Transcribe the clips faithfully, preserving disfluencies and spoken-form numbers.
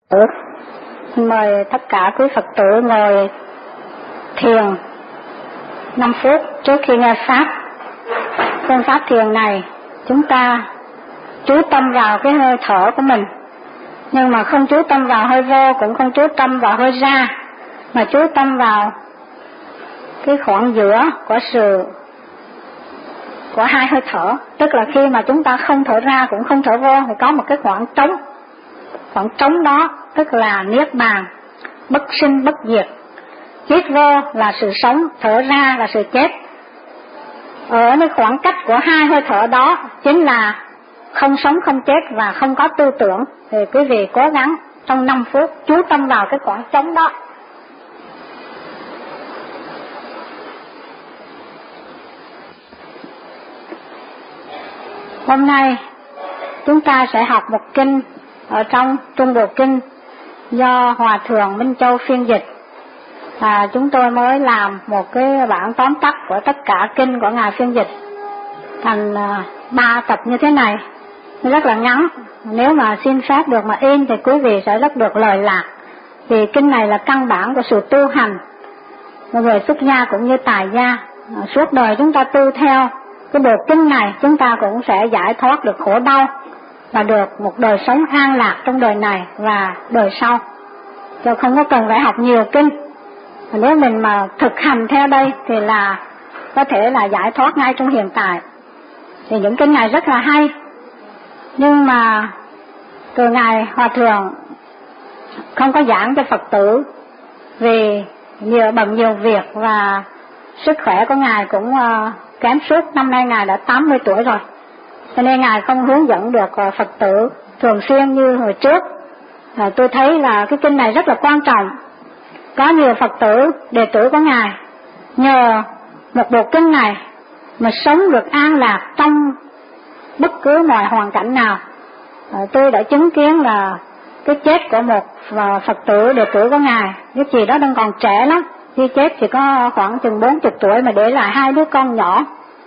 Mời tất cả quý Phật tử ngồi thiền năm phút trước khi nghe Pháp. Phương pháp thiền này chúng ta chú tâm vào cái hơi thở của mình, nhưng mà không chú tâm vào hơi vô, cũng không chú tâm vào hơi ra, mà chú tâm vào cái khoảng giữa của sự của hai hơi thở. Tức là khi mà chúng ta không thở ra cũng không thở vô thì có một cái khoảng trống. Khoảng trống đó tức là niết bàn, bất sinh bất diệt. Hít vô là sự sống, thở ra là sự chết. Ở cái khoảng cách của hai hơi thở đó chính là không sống không chết và không có tư tưởng. Thì quý vị cố gắng trong năm phút chú tâm vào cái khoảng trống đó. Hôm nay chúng ta sẽ học một kinh ở trong Trung Bộ Kinh do Hòa Thượng Minh Châu phiên dịch. À, chúng tôi mới làm một cái bản tóm tắt của tất cả kinh của Ngài phiên dịch thành ba tập như thế này, rất là ngắn. Nếu mà xin phép được mà in thì quý vị sẽ rất được lợi lạc, vì kinh này là căn bản của sự tu hành của người xuất gia cũng như tài gia. Suốt đời chúng ta tu theo cái bộ kinh này, chúng ta cũng sẽ giải thoát được khổ đau và được một đời sống an lạc trong đời này và đời sau, chứ không có cần phải học nhiều kinh. Nếu mình mà thực hành theo đây thì là có thể là giải thoát ngay trong hiện tại. Thì những kinh này rất là hay, nhưng mà từ Ngài Hòa Thượng không có giảng cho Phật tử vì nhiều bận nhiều việc và sức khỏe của Ngài cũng uh, kém suốt. Năm nay Ngài đã tám mươi tuổi rồi, cho nên Ngài không hướng dẫn được uh, Phật tử thường xuyên như hồi trước. uh, Tôi thấy là cái kinh này rất là quan trọng. Có nhiều Phật tử, đệ tử của Ngài nhờ một bộ kinh này mà sống được an lạc trong bất cứ mọi hoàn cảnh nào. À, tôi đã chứng kiến là cái chết của một Phật tử đệ tử của Ngài, cái chị đó đang còn trẻ lắm, khi chết chỉ có khoảng chừng bốn mươi tuổi mà để lại hai đứa con nhỏ.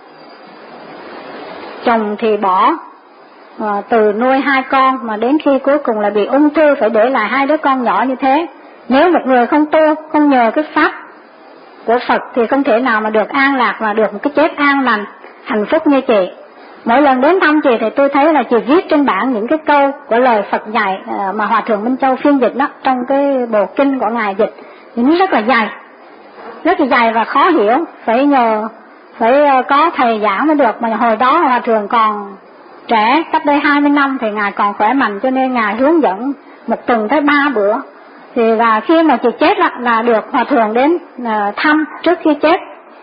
Chồng thì bỏ à, từ nuôi hai con mà đến khi cuối cùng là bị ung thư phải để lại hai đứa con nhỏ như thế. Nếu một người không tu, không nhờ cái pháp của Phật thì không thể nào mà được an lạc và được một cái chết an lành, hạnh phúc như chị. Mỗi lần đến thăm chị thì tôi thấy là chị viết trên bảng những cái câu của lời Phật dạy mà Hòa Thượng Minh Châu phiên dịch đó, trong cái bộ kinh của Ngài dịch. Thì nó rất là dài, rất là dài và khó hiểu, phải nhờ, phải có thầy giảng mới được. Mà hồi đó Hòa Thượng còn trẻ, cách đây hai mươi năm thì Ngài còn khỏe mạnh, cho nên Ngài hướng dẫn một tuần tới ba bữa. Thì là khi mà chị chết là, là được Hòa Thượng đến uh, thăm trước khi chết,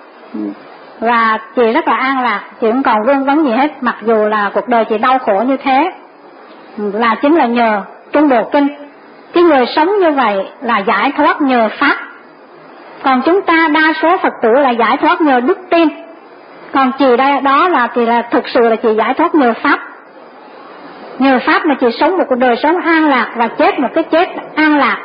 và chị rất là an lạc, chị không còn vương vấn gì hết, mặc dù là cuộc đời chị đau khổ như thế, là chính là nhờ Trung Bộ Kinh. Cái người sống như vậy là giải thoát nhờ Pháp, còn chúng ta đa số Phật tử là giải thoát nhờ đức tin. Còn chị đây đó là thì là thực sự là chị giải thoát nhờ Pháp. Nhờ Pháp mà chị sống một cuộc đời sống an lạc và chết một cái chết an lạc.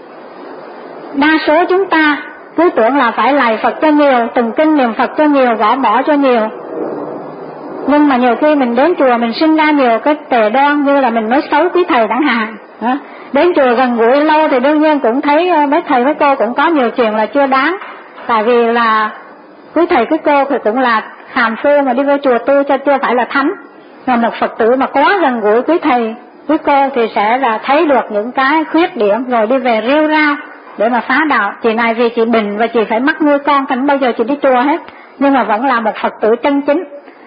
Đa số chúng ta cứ tưởng là phải lạy Phật cho nhiều, từng kinh niệm Phật cho nhiều, gõ bỏ cho nhiều. Nhưng mà nhiều khi mình đến chùa mình sinh ra nhiều cái tệ đoan, như là mình nói xấu quý thầy chẳng hạn. Đến chùa gần gũi lâu thì đương nhiên cũng thấy mấy thầy mấy cô cũng có nhiều chuyện là chưa đáng. Tại vì là quý thầy quý cô thì cũng là hàm phu mà đi vô chùa tu cho chưa phải là thánh. Mà một Phật tử mà quá gần gũi quý thầy quý cô thì sẽ là thấy được những cái khuyết điểm rồi đi về rêu rao để mà phá đạo. Chị này vì chị bệnh và chị phải mắc nuôi con, thành bao giờ chị đi chùa hết, nhưng mà vẫn là một Phật tử chân chính.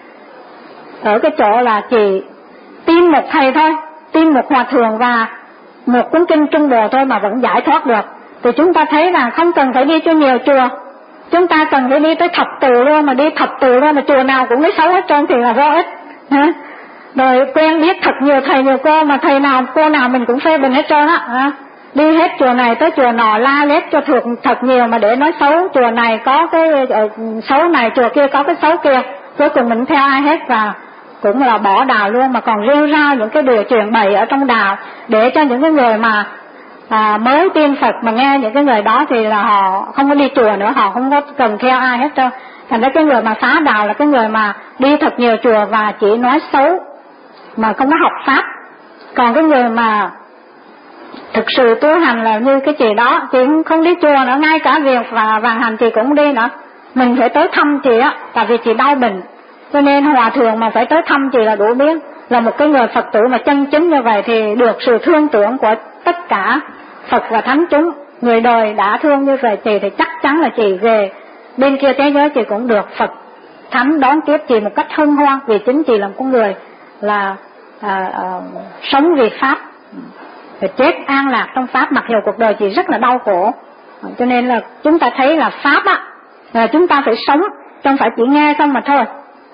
Ở cái chỗ là chị tin một thầy thôi, tin một Hòa Thượng và một cuốn kinh Trung Bộ thôi mà vẫn giải thoát được. Thì chúng ta thấy là không cần phải đi cho nhiều chùa, chúng ta cần phải đi tới thập tự luôn, mà đi thập tự luôn mà chùa nào cũng nói xấu hết trơn thì là vô ích. Rồi quen biết thật nhiều thầy nhiều cô mà thầy nào cô nào mình cũng phê bình hết trơn á. Đi hết chùa này tới chùa nọ la lét cho thuộc thật nhiều mà để nói xấu chùa này có cái xấu này, chùa kia có cái xấu kia. Cuối cùng mình theo ai hết và cũng là bỏ đạo luôn, mà còn rêu rao những cái điều chuyện bậy ở trong đạo để cho những cái người mà à, mới tin Phật mà nghe những cái người đó thì là họ không có đi chùa nữa, họ không có cần theo ai hết trơn. Thành ra cái người mà phá đạo là cái người mà đi thật nhiều chùa và chỉ nói xấu mà không có học Pháp. Còn cái người mà thực sự tu hành là như cái chị đó, chị cũng không đi chùa nữa, ngay cả việc và vàng hành chị cũng đi nữa. Mình phải tới thăm chị á, tại vì chị đau bệnh, cho nên hòa thượng mà phải tới thăm chị là đủ biết. Là một cái người Phật tử mà chân chính như vậy thì được sự thương tưởng của tất cả Phật và thánh chúng. Người đời đã thương như vậy chị thì chắc chắn là chị về bên kia thế giới chị cũng được Phật thánh đón tiếp chị một cách hân hoan, vì chính chị là một con người là à, à, sống vì Pháp, phải chết an lạc trong Pháp, mặc dù cuộc đời chị rất là đau khổ. Cho nên là chúng ta thấy là Pháp á, là chúng ta phải sống, không phải chỉ nghe không mà thôi.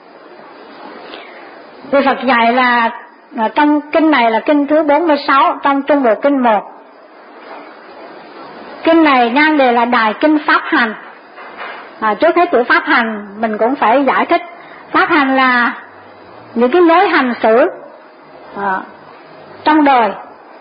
Vì Phật dạy là, là trong kinh này là kinh thứ bốn mươi sáu trong Trung Bộ Kinh một. Kinh này nhan đề là Đại Kinh Pháp Hành. À, trước hết chữ Pháp Hành mình cũng phải giải thích. Pháp hành là những cái lối hành xử à, trong đời.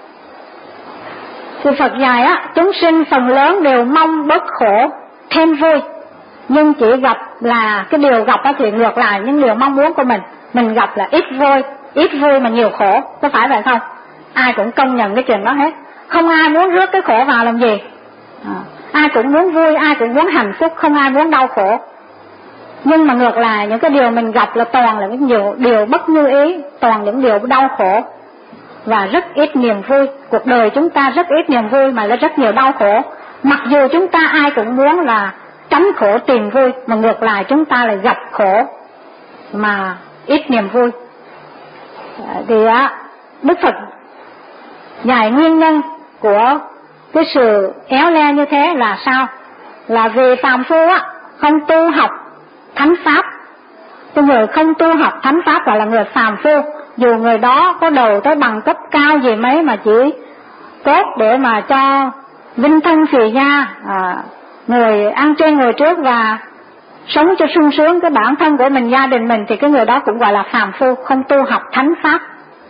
Thì Phật dạy á, chúng sinh phần lớn đều mong bớt khổ, thêm vui, nhưng chỉ gặp là cái điều gặp á thì ngược lại những điều mong muốn của mình. Mình gặp là ít vui, ít vui mà nhiều khổ, có phải vậy không? Ai cũng công nhận cái chuyện đó hết. Không ai muốn rước cái khổ vào làm gì. À, ai cũng muốn vui, ai cũng muốn hạnh phúc, không ai muốn đau khổ. Nhưng mà ngược lại những cái điều mình gặp là toàn là những điều, điều bất như ý, toàn những điều đau khổ và rất ít niềm vui. Cuộc đời chúng ta rất ít niềm vui mà là rất nhiều đau khổ. Mặc dù chúng ta ai cũng muốn là tránh khổ tìm vui, mà ngược lại chúng ta lại gặp khổ mà ít niềm vui. Thì á, Đức Phật dạy nguyên nhân của cái sự éo le như thế là sao? Là vì phàm phu á không tu học thánh pháp. Cái người không tu học thánh pháp gọi là người phàm phu. Dù người đó có đầu tới bằng cấp cao gì mấy mà chỉ tốt để mà cho vinh thân phì gia, à, người ăn trên người trước và sống cho sung sướng cái bản thân của mình, gia đình mình, thì cái người đó cũng gọi là phàm phu, không tu học thánh pháp.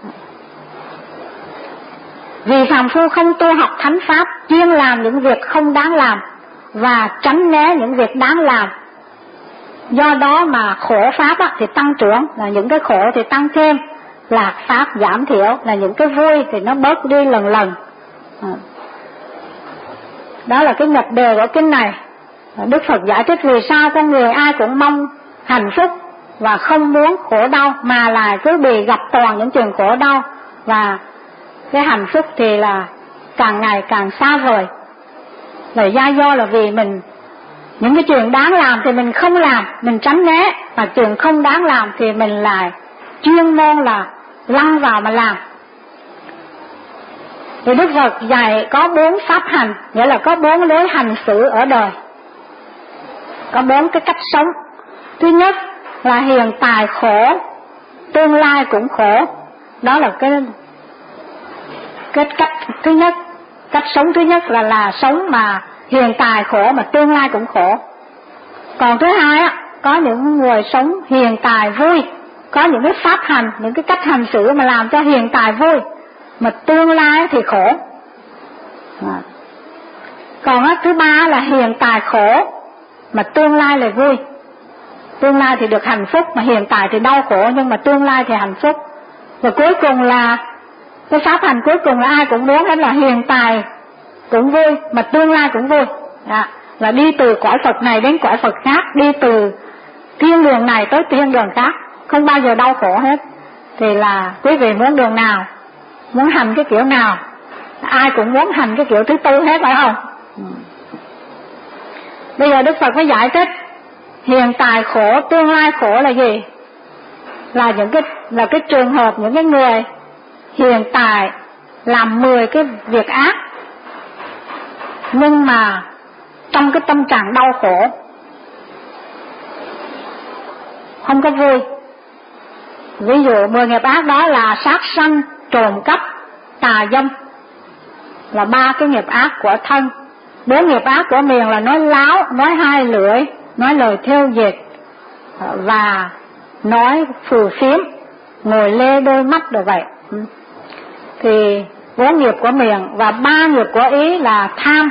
Vì phàm phu không tu học thánh pháp, chuyên làm những việc không đáng làm và tránh né những việc đáng làm. Do đó mà khổ pháp á, thì tăng trưởng, là những cái khổ thì tăng thêm, lạc pháp giảm thiểu, là những cái vui thì nó bớt đi lần lần. Đó là cái nhập đề của kinh này. Đức Phật giải thích vì sao con người ai cũng mong hạnh phúc và không muốn khổ đau, mà lại cứ bị gặp toàn những chuyện khổ đau, và cái hạnh phúc thì là càng ngày càng xa vời. Là do do là vì mình những cái chuyện đáng làm thì mình không làm, mình tránh né, mà chuyện không đáng làm thì mình lại chuyên môn là lăn vào mà làm. Thì Đức Phật dạy có bốn pháp hành, nghĩa là có bốn lối hành xử ở đời, có bốn cái cách sống. Thứ nhất là hiện tại khổ, tương lai cũng khổ. Đó là cái cái cách thứ nhất. Cách sống thứ nhất là là sống mà hiện tại khổ mà tương lai cũng khổ. Còn thứ hai á, có những người sống hiện tại vui, có những cái pháp hành, những cái cách hành xử mà làm cho hiện tại vui, mà tương lai thì khổ. À. Còn á, thứ ba là hiện tại khổ mà tương lai là vui. Tương lai thì được hạnh phúc, mà hiện tại thì đau khổ, nhưng mà tương lai thì hạnh phúc. Và cuối cùng là cái pháp hành cuối cùng là ai cũng muốn hết, là hiện tại cũng vui mà tương lai cũng vui. À, là đi từ cõi Phật này đến cõi Phật khác, đi từ thiên đường này tới thiên đường khác, không bao giờ đau khổ hết. Thì là quý vị muốn đường nào, muốn hành cái kiểu nào? Ai cũng muốn hành cái kiểu thứ tư hết, phải không? Ừ. Bây giờ Đức Phật mới giải thích hiện tại khổ, tương lai khổ là gì? Là những cái là cái trường hợp những cái người hiện tại làm mười cái việc ác, nhưng mà trong cái tâm trạng đau khổ, không có vui. Ví dụ mười nghiệp ác đó là sát sanh, trộm cắp, tà dâm, là ba cái nghiệp ác của thân. Bốn nghiệp ác của miệng là nói láo, nói hai lưỡi, nói lời thêu dệt và nói phù phiếm, ngồi lê đôi mắt rồi vậy. Thì bốn nghiệp của miệng và ba nghiệp của ý là tham,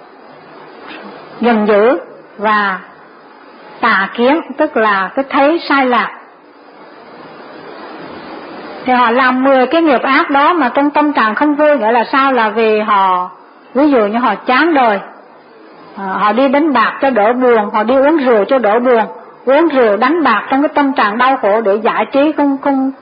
giận dữ và tà kiến, tức là cái thấy sai lạc. Thì họ làm mười cái nghiệp ác đó mà trong tâm trạng không vui, nghĩa là sao? Là vì họ, ví dụ như họ chán đời, à, họ đi đánh bạc cho đỡ buồn, họ đi uống rượu cho đỡ buồn, uống rượu đánh bạc trong cái tâm trạng đau khổ để giải trí, không không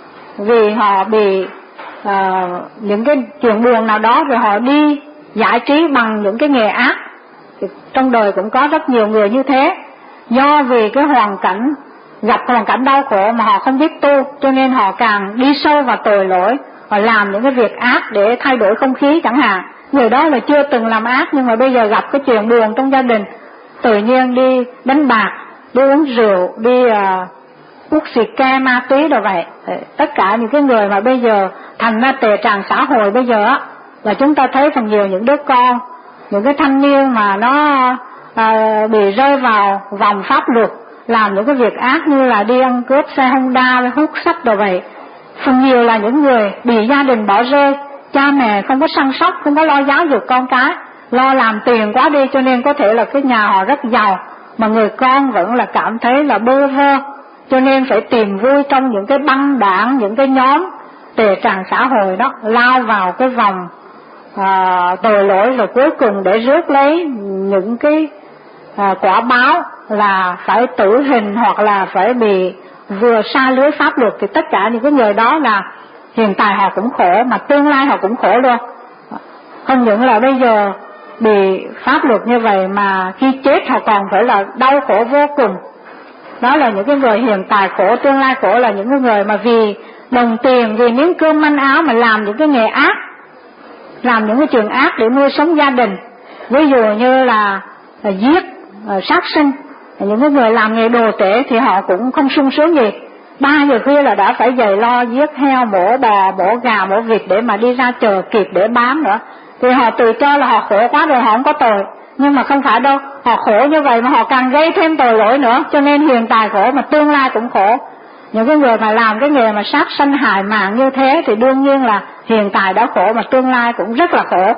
vì họ bị à, những cái chuyện buồn nào đó, rồi họ đi giải trí bằng những cái nghề ác. Thì trong đời cũng có rất nhiều người như thế, do vì cái hoàn cảnh, gặp hoàn cảnh đau khổ mà họ không biết tu, cho nên họ càng đi sâu vào tội lỗi, họ làm những cái việc ác để thay đổi không khí chẳng hạn. Người đó là chưa từng làm ác, nhưng mà bây giờ gặp cái chuyện buồn trong gia đình, tự nhiên đi đánh bạc, đi uống rượu, đi uh, hút xì ke, ma túy đồ vậy. Tất cả những cái người mà bây giờ thành ra tệ trạng xã hội bây giờ á, là chúng ta thấy phần nhiều những đứa con, những cái thanh niên mà nó uh, bị rơi vào vòng pháp luật, làm những cái việc ác như là đi ăn cướp xe Honda, hút sách đồ vậy. Phần nhiều là những người bị gia đình bỏ rơi, cha mẹ không có săn sóc, không có lo giáo dục con cái, lo làm tiền quá đi, cho nên có thể là cái nhà họ rất giàu, mà người con vẫn là cảm thấy là bơ vơ, cho nên phải tìm vui trong những cái băng đảng, những cái nhóm tệ trạng xã hội đó, lao vào cái vòng à, tội lỗi, rồi cuối cùng để rước lấy những cái à, quả báo là phải tử hình hoặc là phải bị vừa xa lưới pháp luật. Thì tất cả những cái người đó là hiện tại họ cũng khổ, mà tương lai họ cũng khổ luôn. Không những là bây giờ bị pháp luật như vậy, mà khi chết họ còn phải là đau khổ vô cùng. Đó là những cái người hiện tại khổ, tương lai khổ là những cái người mà vì đồng tiền, vì miếng cơm manh áo mà làm những cái nghề ác, làm những cái chuyện ác để nuôi sống gia đình. Ví dụ như là, là giết, sát sinh. Những cái người làm nghề đồ tể thì họ cũng không sung sướng gì. Ba giờ khuya là đã phải dậy lo giết heo, mổ bò, mổ gà, mổ vịt để mà đi ra chợ kịp để bán nữa. Thì họ tự cho là họ khổ quá rồi, họ không có tội. Nhưng mà không phải đâu, họ khổ như vậy mà họ càng gây thêm tội lỗi nữa, cho nên hiện tại khổ mà tương lai cũng khổ. Những cái người mà làm cái nghề mà sát sanh hại mạng như thế thì đương nhiên là hiện tại đã khổ mà tương lai cũng rất là khổ.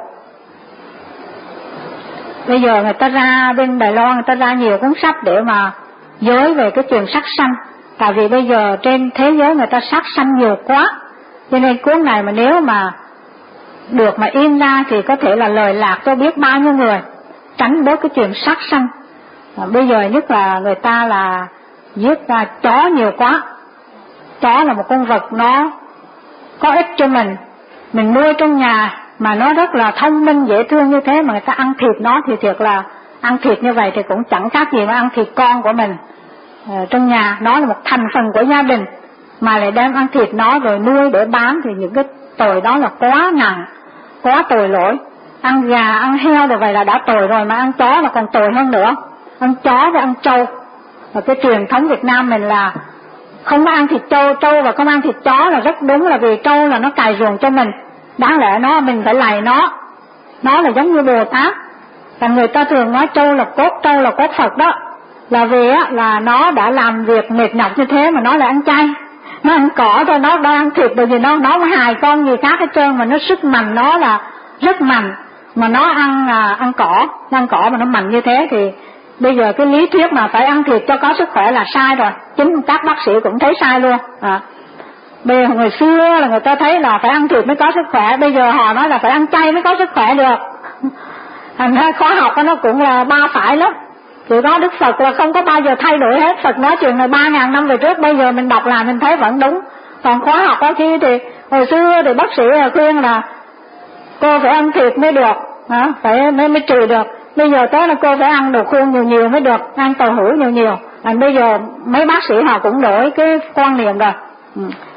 Bây giờ người ta ra bên Đài Loan, người ta ra nhiều cuốn sách để mà giới về cái chuyện sát sanh. Tại vì bây giờ trên thế giới người ta sát sanh nhiều quá, cho nên cuốn này mà nếu mà được mà in ra thì có thể là lời lạc cho biết bao nhiêu người, tránh bớt cái chuyện sát sanh. À, bây giờ nhất là người ta là giết ra chó nhiều quá. Chó là một con vật nó có ích cho mình, mình nuôi trong nhà mà nó rất là thông minh dễ thương như thế, mà người ta ăn thịt nó thì thiệt là ăn thịt như vậy thì cũng chẳng khác gì mà ăn thịt con của mình. À, trong nhà nó là một thành phần của gia đình, mà lại đem ăn thịt nó rồi nuôi để bán thì những cái tội đó là quá nặng, quá tội lỗi. Ăn gà, ăn heo rồi vậy là đã tội rồi, mà ăn chó là còn tội hơn nữa. Ăn chó và ăn trâu. Và cái truyền thống Việt Nam mình là không có ăn thịt trâu, trâu và không ăn thịt chó là rất đúng, là vì trâu là nó cày ruộng cho mình. Đáng lẽ nó mình phải lạy nó, nó là giống như Bồ Tát. Và người ta thường nói trâu là cốt, trâu là cốt Phật đó, là vì á là nó đã làm việc mệt nhọc như thế mà nó lại ăn chay, nó ăn cỏ thôi, nó đang ăn thịt bởi vì nó nó hài con gì khác hết trơn, mà nó sức mạnh nó là rất mạnh, mà nó ăn à, ăn cỏ, nó ăn cỏ mà nó mạnh như thế thì bây giờ cái lý thuyết mà phải ăn thịt cho có sức khỏe là sai rồi, chính các bác sĩ cũng thấy sai luôn. À, bây giờ người xưa là người ta thấy là phải ăn thịt mới có sức khỏe, bây giờ họ nói là phải ăn chay mới có sức khỏe được. Thành ra khoa học nó cũng là ba phải lắm. Chỉ có Đức Phật là không có bao giờ thay đổi hết. Phật nói chuyện này ba ngàn năm về trước, bây giờ mình đọc lại mình thấy vẫn đúng. Còn khoa học có khi thì hồi xưa thì bác sĩ khuyên là cô phải ăn thịt mới được, à, phải mới mới trừ được. Bây giờ tới là cô phải ăn đồ khô nhiều nhiều mới được, ăn tàu hũ nhiều nhiều. À, bây giờ mấy bác sĩ họ cũng đổi cái quan niệm rồi. Ừ.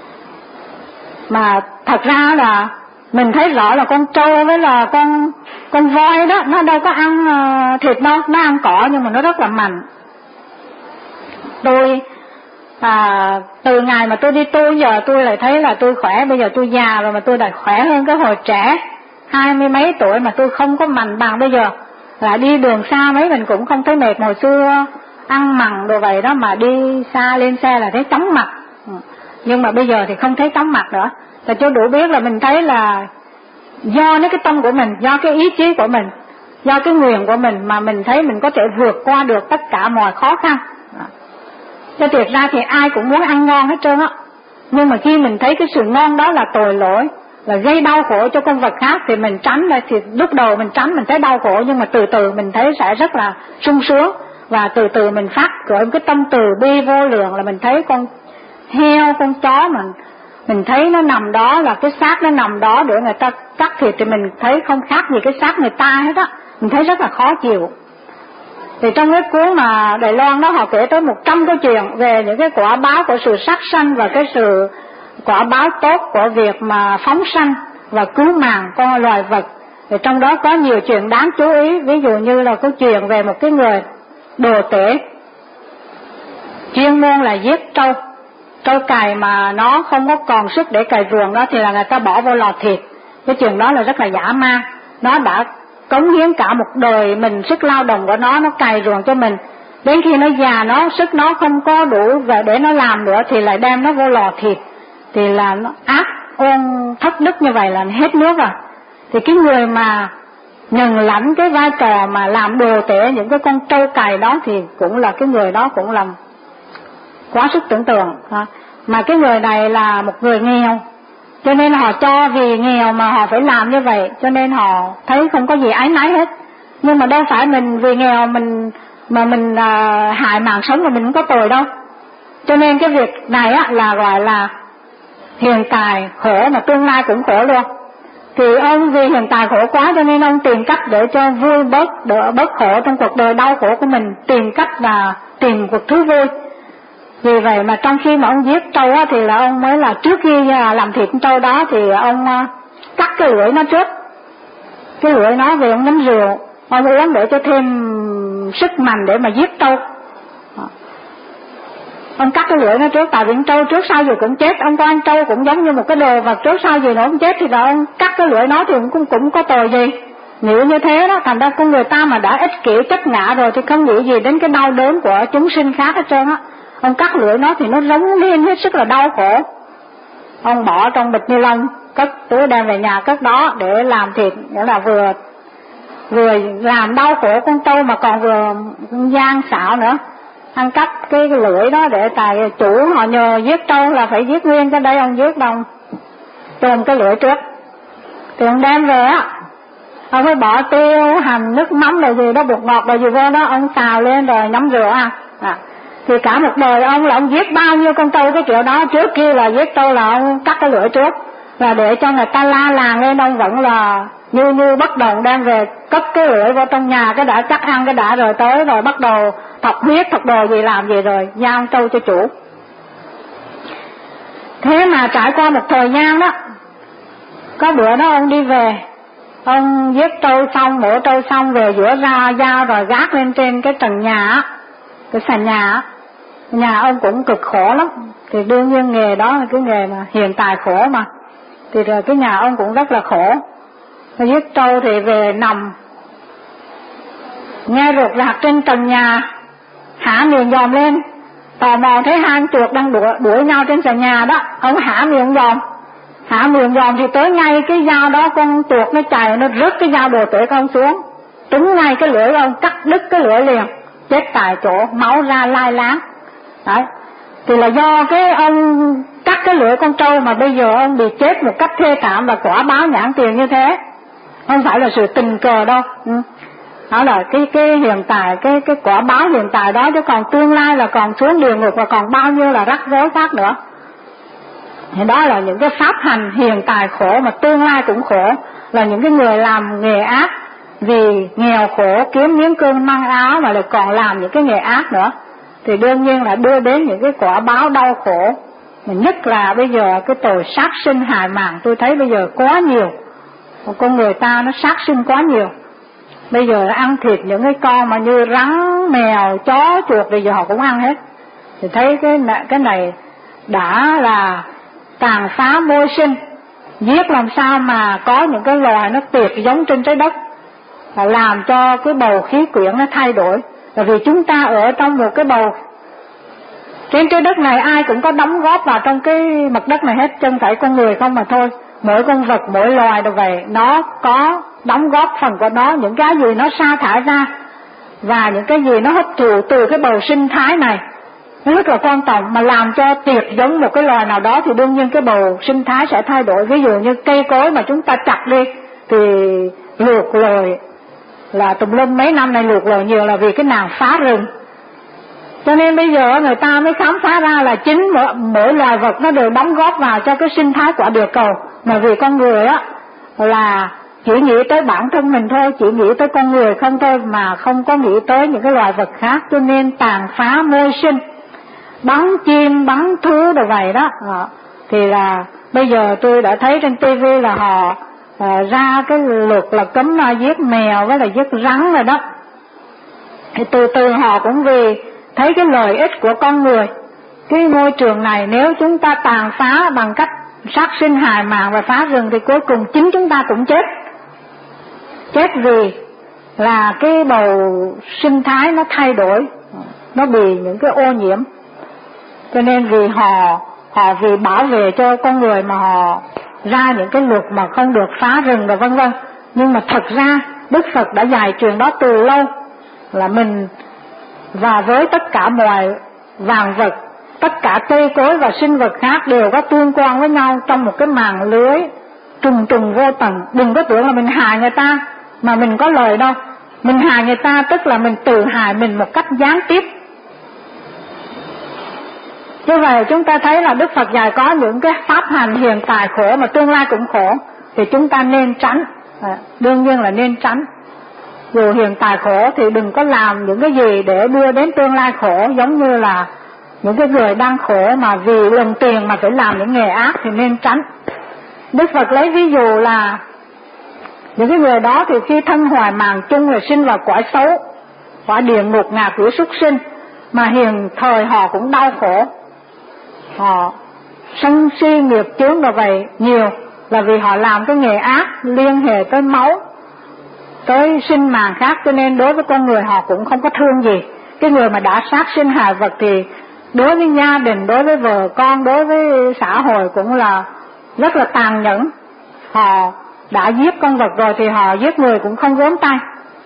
Mà thật ra là mình thấy rõ là con trâu với là con con voi đó, nó đâu có ăn uh, thịt đâu, nó ăn cỏ nhưng mà nó rất là mạnh. Tôi à, từ ngày mà tôi đi tu giờ tôi lại thấy là tôi khỏe, bây giờ tôi già rồi mà tôi đã khỏe hơn cái hồi trẻ, hai mươi mấy tuổi mà tôi không có mạnh bằng bây giờ. Lại đi đường xa mấy mình cũng không thấy mệt, hồi xưa ăn mặn đồ vậy đó mà đi xa lên xe là thấy chóng mặt. Nhưng mà bây giờ thì không thấy chóng mặt nữa. Và cho đủ biết là mình thấy là do cái tâm của mình, do cái ý chí của mình, do cái nguyện của mình mà mình thấy mình có thể vượt qua được tất cả mọi khó khăn. Cho thiệt ra thì ai cũng muốn ăn ngon hết trơn á, Nhưng mà khi mình thấy cái sự ngon đó là tội lỗi, là gây đau khổ cho con vật khác thì mình tránh ra. Thì lúc đầu mình tránh mình thấy đau khổ, nhưng mà từ từ mình thấy sẽ rất là sung sướng. Và từ từ mình phát khởi cái tâm từ bi vô lượng, là mình thấy con heo, con chó mình mình thấy nó nằm đó, là cái xác nó nằm đó để người ta cắt thịt, thì mình thấy không khác gì cái xác người ta hết á. Mình thấy rất là khó chịu. Thì trong cái cuốn mà Đài Loan đó, họ kể tới một trăm câu chuyện về những cái quả báo của sự sát sanh và cái sự quả báo tốt của việc mà phóng sanh và cứu mạng con loài vật. Thì trong đó có nhiều chuyện đáng chú ý. Ví dụ như là câu chuyện về một cái người đồ tể chuyên môn là giết trâu. Trâu cày mà nó không có còn sức để cày ruộng đó thì là người ta bỏ vô lò thịt. Cái chuyện đó là rất là dã man. Nó đã cống hiến cả một đời mình, sức lao động của nó, nó cày ruộng cho mình. Đến khi nó già, nó sức nó không có đủ và để nó làm nữa thì lại đem nó vô lò thịt. Thì là nó ác ôn thất đức như vậy là hết nước rồi. Thì cái người mà nhận lãnh cái vai trò mà làm đồ tể những cái con trâu cày đó thì cũng là cái người đó cũng làm quá sức tưởng tượng. Mà cái người này là một người nghèo, cho nên họ cho vì nghèo mà họ phải làm như vậy, cho nên họ thấy không có gì áy náy hết. Nhưng mà đâu phải mình vì nghèo mình mà mình à, hại mạng sống mà mình không có tội đâu. Cho nên cái việc này á là gọi là hiện tại khổ mà tương lai cũng khổ luôn. Thì ông vì hiện tại khổ quá cho nên ông tìm cách để cho vui bớt, đỡ bớt khổ trong cuộc đời đau khổ của mình, tìm cách và tìm cuộc thú vui. Vì vậy mà trong khi mà ông giết trâu á, thì là ông mới là trước khi làm thịt trâu đó thì ông cắt cái lưỡi nó trước. Cái lưỡi nó về ông nếm rượu, ông uống để cho thêm sức mạnh để mà giết trâu. Ông cắt cái lưỡi nó trước, tại vì trâu trước sau gì cũng chết. Ông coi trâu cũng giống như một cái đồ vật, trước sau gì nó cũng chết, thì là ông cắt cái lưỡi nó thì cũng cũng có tội gì. Nếu như thế đó, thành ra con người ta mà đã ích kỷ chấp ngã rồi thì không nghĩ gì đến cái đau đớn của chúng sinh khác hết trơn á. Ông cắt lưỡi nó thì nó rống lên hết sức là đau khổ. Ông bỏ trong bịch ni lông, cất túi đem về nhà cất đó để làm thịt, nghĩa là vừa vừa làm đau khổ con trâu mà còn vừa gian xảo nữa. Ông cắt cái lưỡi đó để tại chủ họ nhờ giết trâu là phải giết nguyên cái đây, ông giết đồng trồm cái lưỡi trước. Thì ông đem về á, ông phải bỏ tiêu, hành, nước mắm rồi gì đó, bột ngọt rồi gì vô đó, ông xào lên rồi nhắm rửa à. à. Thì cả một đời ông là ông giết bao nhiêu con trâu cái kiểu đó. Trước kia là giết trâu là ông cắt cái lưỡi trước, là để cho người ta la làng lên, ông vẫn là như như bất động đem về cất cái lưỡi vào trong nhà, cái đã chắc ăn cái đã rồi tới rồi bắt đầu thọc huyết thọc đồ gì làm gì rồi giao trâu cho chủ. Thế mà trải qua một thời gian đó, có bữa đó ông đi về, ông giết trâu xong, mổ trâu xong về giữa ra dao rồi gác lên trên cái trần nhà, cái sàn nhà. Nhà ông cũng cực khổ lắm, thì đương nhiên nghề đó là cái nghề mà hiện tại khổ mà, thì rồi cái nhà ông cũng rất là khổ. Giết trâu thì về nằm nghe ruột rạc trên trần nhà, hả miệng dòm lên, tò mò thấy hai con chuột đang đuổi, đuổi nhau trên sàn nhà đó. Ông hả miệng dòm, hả miệng dòm thì tới ngay cái dao đó, con chuột nó chạy, nó rớt cái dao đồ tể con xuống, trúng ngay cái lưỡi ông, cắt đứt cái lưỡi liền, chết tại chỗ, máu ra lai láng. Đấy, thì là do cái ông cắt cái lưỡi con trâu mà bây giờ ông bị chết một cách thê thảm và quả báo nhãn tiền như thế. Không phải là sự tình cờ đâu. Ừ. Đó là cái cái hiện tại, cái cái quả báo hiện tại đó, chứ còn tương lai là còn xuống địa ngục và còn bao nhiêu là rắc rối khác nữa. Thì đó là những cái pháp hành hiện tại khổ mà tương lai cũng khổ, là những cái người làm nghề ác vì nghèo khổ kiếm miếng cơm manh áo mà lại còn làm những cái nghề ác nữa, thì đương nhiên là đưa đến những cái quả báo đau khổ. Mà nhất là bây giờ cái tội sát sinh hại mạng, tôi thấy bây giờ quá nhiều, con người ta nó sát sinh quá nhiều. Bây giờ ăn thịt những cái con mà như rắn, mèo, chó, chuột thì giờ họ cũng ăn hết. Thì thấy cái cái này đã là tàn phá môi sinh, giết làm sao mà có những cái loài nó tuyệt giống trên trái đất, và làm cho cái bầu khí quyển nó thay đổi. Bởi vì chúng ta ở trong một cái bầu, trên trái đất này ai cũng có đóng góp vào trong cái mặt đất này hết, chân phải con người không mà thôi. Mỗi con vật, mỗi loài đều vậy, nó có đóng góp phần của nó, những cái gì nó sa thải ra và những cái gì nó hấp thụ từ cái bầu sinh thái này, nó rất là quan trọng, mà làm cho tuyệt giống một cái loài nào đó thì đương nhiên cái bầu sinh thái sẽ thay đổi. Ví dụ như cây cối mà chúng ta chặt đi thì luộc lồi, là tùm lum, mấy năm nay luộc lồi nhiều là vì cái nàng phá rừng. Cho nên bây giờ người ta mới khám phá ra là chính mỗi, mỗi loài vật nó đều đóng góp vào cho cái sinh thái của địa cầu, mà vì con người á là chỉ nghĩ tới bản thân mình thôi, chỉ nghĩ tới con người không thôi, mà không có nghĩ tới những cái loài vật khác, cho nên tàn phá môi sinh, bắn chim bắn thú đồ vậy đó. À, thì là bây giờ tôi đã thấy trên tivi là họ à, ra cái luật là cấm à, giết mèo với là giết rắn rồi đó. Thì từ từ họ cũng vì thấy cái lợi ích của con người, cái môi trường này nếu chúng ta tàn phá bằng cách sát sinh hại mạng và phá rừng thì cuối cùng chính chúng ta cũng chết. Chết vì là cái bầu sinh thái nó thay đổi, nó bị những cái ô nhiễm. Cho nên vì họ họ vì bảo vệ cho con người mà họ ra những cái luật mà không được phá rừng và vân vân. Nhưng mà thật ra Đức Phật đã dạy truyền đó từ lâu, là mình và với tất cả mọi vạn vật, tất cả cây cối và sinh vật khác đều có tương quan với nhau trong một cái màn lưới trùng trùng vô tận. Đừng có tưởng là mình hại người ta mà mình có lời đâu. Mình hại người ta tức là mình tự hại mình một cách gián tiếp. Như vậy chúng ta thấy là Đức Phật dạy có những cái pháp hành hiện tại khổ mà tương lai cũng khổ, thì chúng ta nên tránh. À, đương nhiên là nên tránh. Dù hiện tại khổ thì đừng có làm những cái gì để đưa đến tương lai khổ, giống như là những cái người đang khổ mà vì lần tiền mà phải làm những nghề ác thì nên tránh. Đức Phật lấy ví dụ là những cái người đó thì khi thân hoài màng chung là sinh vào cõi xấu, cõi địa ngục ngạ quỷ súc sinh, mà hiện thời họ cũng đau khổ, họ sân si nghiệp chướng rồi vậy nhiều, là vì họ làm cái nghề ác liên hệ tới máu, tới sinh mạng khác, cho nên đối với con người họ cũng không có thương gì. Cái người mà đã sát sinh hại vật thì đối với gia đình, đối với vợ con, đối với xã hội cũng là rất là tàn nhẫn. Họ đã giết con vật rồi thì họ giết người cũng không gớm tay.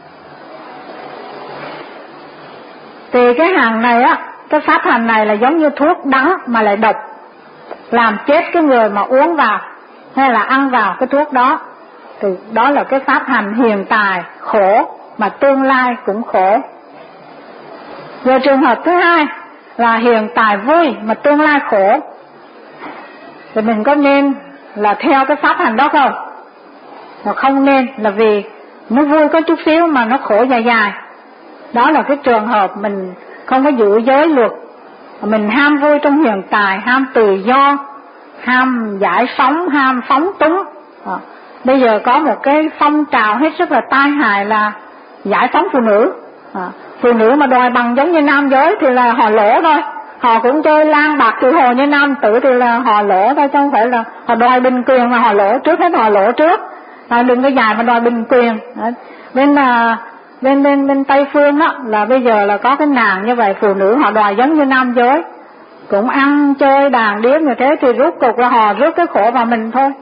Thì cái hàng này á, cái pháp hành này là giống như thuốc đắng mà lại độc, làm chết cái người mà uống vào hay là ăn vào cái thuốc đó. Thì đó là cái pháp hành hiện tại khổ mà tương lai cũng khổ. Rồi trường hợp thứ hai là hiện tại vui mà tương lai khổ, thì mình có nên là theo cái pháp hành đó không? Mà không nên, là vì nó vui có chút xíu mà nó khổ dài dài. Đó là cái trường hợp mình không có giữ giới luật, mình ham vui trong hiện tại, ham tự do, ham giải phóng, ham phóng túng. À, bây giờ có một cái phong trào hết sức là tai hại là giải phóng phụ nữ. À, phụ nữ mà đòi bằng giống như nam giới thì là họ lỗ thôi. Họ cũng chơi lang bạc tự hồ như nam tử thì là họ lỗ thôi, chứ không phải là họ đòi bình quyền mà họ lỗ trước hết, họ lỗ trước. À, đừng có dài mà đòi bình quyền. À, bên là bên bên bên Tây phương á, là bây giờ là có cái nàng như vậy, phụ nữ họ đòi giống như nam giới, cũng ăn chơi đàn điếm như thế, thì rốt cuộc là họ rước cái khổ vào mình thôi.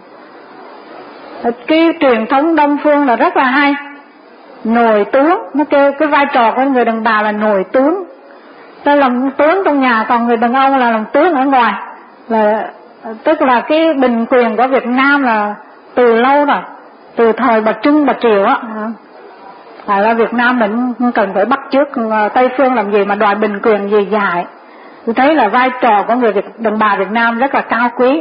Cái truyền thống Đông phương là rất là hay. Nồi tướng, nó kêu cái vai trò của người đàn bà là nồi tướng, ta làm tướng trong nhà, còn người đàn ông là làm tướng ở ngoài. Là tức là cái bình quyền của Việt Nam là từ lâu rồi, từ thời Bà Trưng Bà Triều á. Tại là Việt Nam mình không cần phải bắt chước Tây phương làm gì mà đòi bình quyền gì dài. Tôi thấy là vai trò của người Việt, đàn bà Việt Nam rất là cao quý.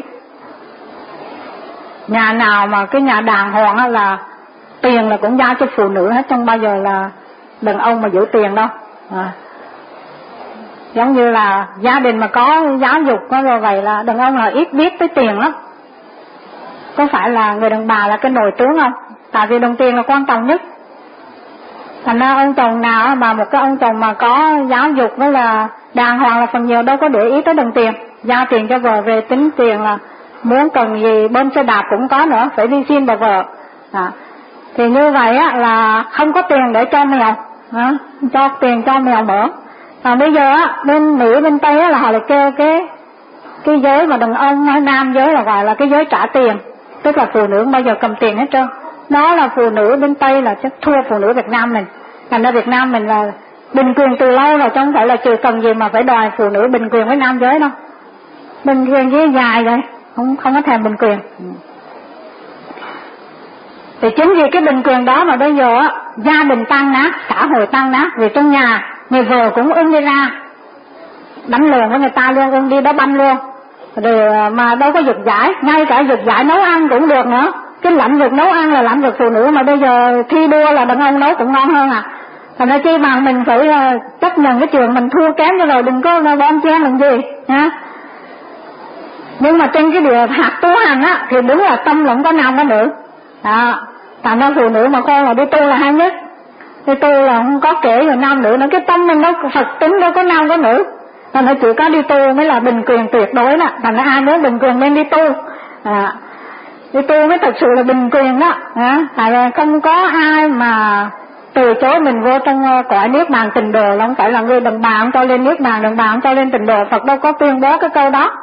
Nhà nào mà cái nhà đàng hoàng á là tiền là cũng giao cho phụ nữ hết, không bao giờ là đàn ông mà giữ tiền đâu. À, giống như là gia đình mà có giáo dục có rồi vậy là đàn ông là ít biết tới tiền lắm. Có phải là người đàn bà là cái nồi tướng không? Tại vì đồng tiền là quan trọng nhất. Thành ra ông chồng nào mà một cái ông chồng mà có giáo dục với là đàng hoàng là phần nhiều đâu có để ý tới đồng tiền, giao tiền cho vợ về tính tiền, là muốn cần gì bơm xe đạp cũng có nữa, phải đi xin bà vợ. À, thì như vậy á là không có tiền để cho mèo, à, cho tiền cho mèo mở. Còn bây giờ á, bên Mỹ bên Tây á là họ lại kêu cái cái giới mà đàn ông hay nam giới là gọi là cái giới trả tiền, tức là phụ nữ không bao giờ cầm tiền hết trơn. Đó là phụ nữ bên Tây là chắc thua phụ nữ Việt Nam mình. Thành ra Việt Nam mình là bình quyền từ lâu rồi, chứ không phải là chưa cần gì mà phải đòi phụ nữ bình quyền với nam giới đâu. Bình quyền với dài rồi, không không có thèm bình quyền. Thì chính vì cái bình quyền đó mà bây giờ gia đình tan nát, xã hội tan nát. Vì trong nhà người vợ cũng ưng đi ra đánh lường với người ta luôn, ưng đi đá banh luôn, rồi mà đâu có giật giải, ngay cả giật giải nấu ăn cũng được nữa. Cái lĩnh vực nấu ăn là lĩnh vực phụ nữ, mà bây giờ thi đua là đàn ông nấu cũng ngon hơn à. Thành ra chi bằng mình phải chấp nhận cái trường mình thua kém cho rồi, đừng có bom chen làm gì nha. Nhưng mà trên cái điều hạt tu hành á thì đúng là tâm lẫn có nam có nữ đó. Thành ra phụ nữ mà con là đi tu là hay nhất. Đi tu là không có kể rồi nam nữ nữa, cái tâm mình đó Phật tính đâu có nam có nữ. Thành ra chỉ có đi tu mới là bình quyền tuyệt đối đó. Thành ra ai muốn bình quyền nên đi tu à. Đi tu mới thật sự là bình quyền đó à. Tại vì không có ai mà từ chối mình vô trong cõi niết bàn tịnh độ. Không phải là người đàn bà không cho lên niết bàn, đàn bà không cho lên tịnh độ. Phật đâu có tuyên bố cái câu đó.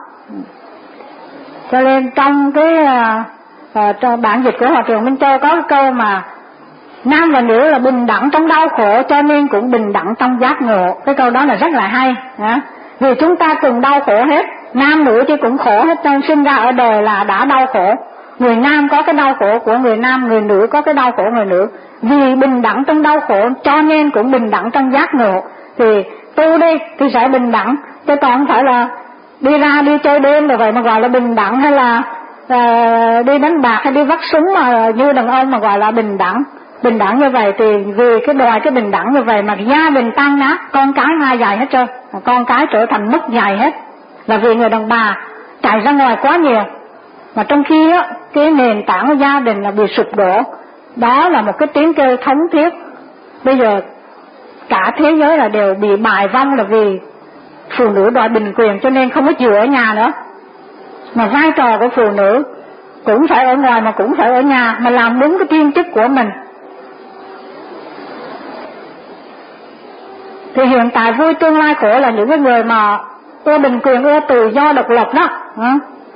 Cho nên trong cái uh, bản dịch của Hòa Thượng Minh Châu có cái câu mà nam và nữ là bình đẳng trong đau khổ, cho nên cũng bình đẳng trong giác ngộ. Cái câu đó là rất là hay à. Vì chúng ta cùng đau khổ hết, nam nữ chứ cũng khổ hết. Trong sinh ra ở đời là đã đau khổ. Người nam có cái đau khổ của người nam, người nữ có cái đau khổ người nữ. Vì bình đẳng trong đau khổ cho nên cũng bình đẳng trong giác ngộ. Thì tu đi thì sẽ bình đẳng, chứ còn không phải là đi ra đi chơi đêm rồi vậy mà gọi là bình đẳng, hay là uh, đi đánh bạc hay đi vắt súng mà như đàn ông mà gọi là bình đẳng. Bình đẳng như vậy thì vì cái đòi cái bình đẳng như vậy mà gia đình tan nát, con cái hai dài hết trơn, con cái trở thành mất dài hết, là vì người đàn bà chạy ra ngoài quá nhiều. Mà trong khi á, cái nền tảng của gia đình là bị sụp đổ. Đó là một cái tiếng kêu thống thiết. Bây giờ cả thế giới là đều bị bại vong là vì phụ nữ đòi bình quyền, cho nên không có chịu ở nhà nữa. Mà vai trò của phụ nữ cũng phải ở ngoài mà cũng phải ở nhà, mà làm đúng cái thiên chức của mình. Thì hiện tại vui tương lai khổ là những cái người mà ưa bình quyền, ưa tự do độc lập đó à.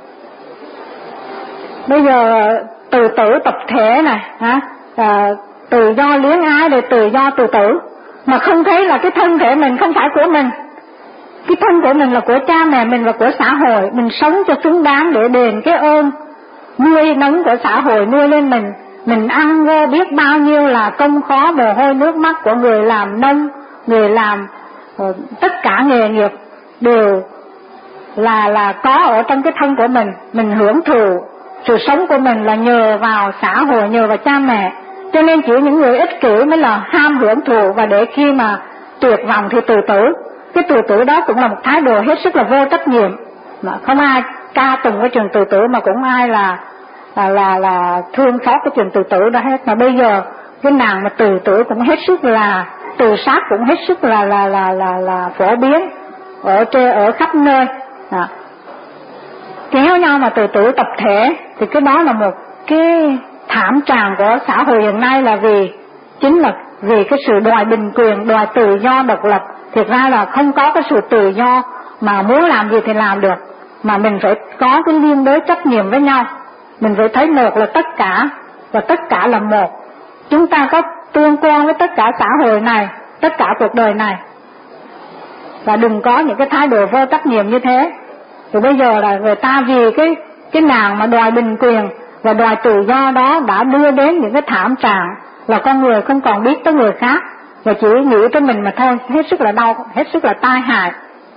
Bây giờ tự tử tập thể này à, à, tự do luyến ái rồi tự do tự tử, mà không thấy là cái thân thể mình không phải của mình. Cái thân của mình là của cha mẹ mình và của xã hội. Mình sống cho xứng đáng để đền cái ơn nuôi nấng của xã hội nuôi lên mình. Mình ăn vô biết bao nhiêu là công khó mồ hôi nước mắt của người làm nông, người làm uh, tất cả nghề nghiệp đều là là có ở trong cái thân của mình. Mình hưởng thụ sự sống của mình là nhờ vào xã hội, nhờ vào cha mẹ. Cho nên chỉ những người ích kỷ mới là ham hưởng thụ, và để khi mà tuyệt vọng thì tự tử. Cái tự tử đó cũng là một thái độ hết sức là vô trách nhiệm. Mà không ai ca tùng cái chuyện tự tử, mà cũng ai là là là, là thương xót cái chuyện tự tử đó hết. Mà bây giờ cái nàng mà tự tử cũng hết sức là tự sát, cũng hết sức là là là là là phổ biến ở trên ở khắp nơi. À. Kéo nhau mà tự tử tập thể thì cái đó là một cái thảm trạng của xã hội hiện nay, là vì chính là vì cái sự đòi bình quyền, đòi tự do độc lập. Thực ra là không có cái sự tự do mà muốn làm gì thì làm được, mà mình phải có cái liên đới trách nhiệm với nhau. Mình phải thấy một là tất cả, và tất cả là một. Chúng ta có tương quan với tất cả xã hội này, tất cả cuộc đời này, và đừng có những cái thái độ vô trách nhiệm như thế. Thì bây giờ là người ta vì cái cái nàng mà đòi bình quyền và đòi tự do đó đã đưa đến những cái thảm trạng là con người không còn biết tới người khác, và chỉ nghĩ tới mình mà thôi, hết sức là đau, hết sức là tai hại.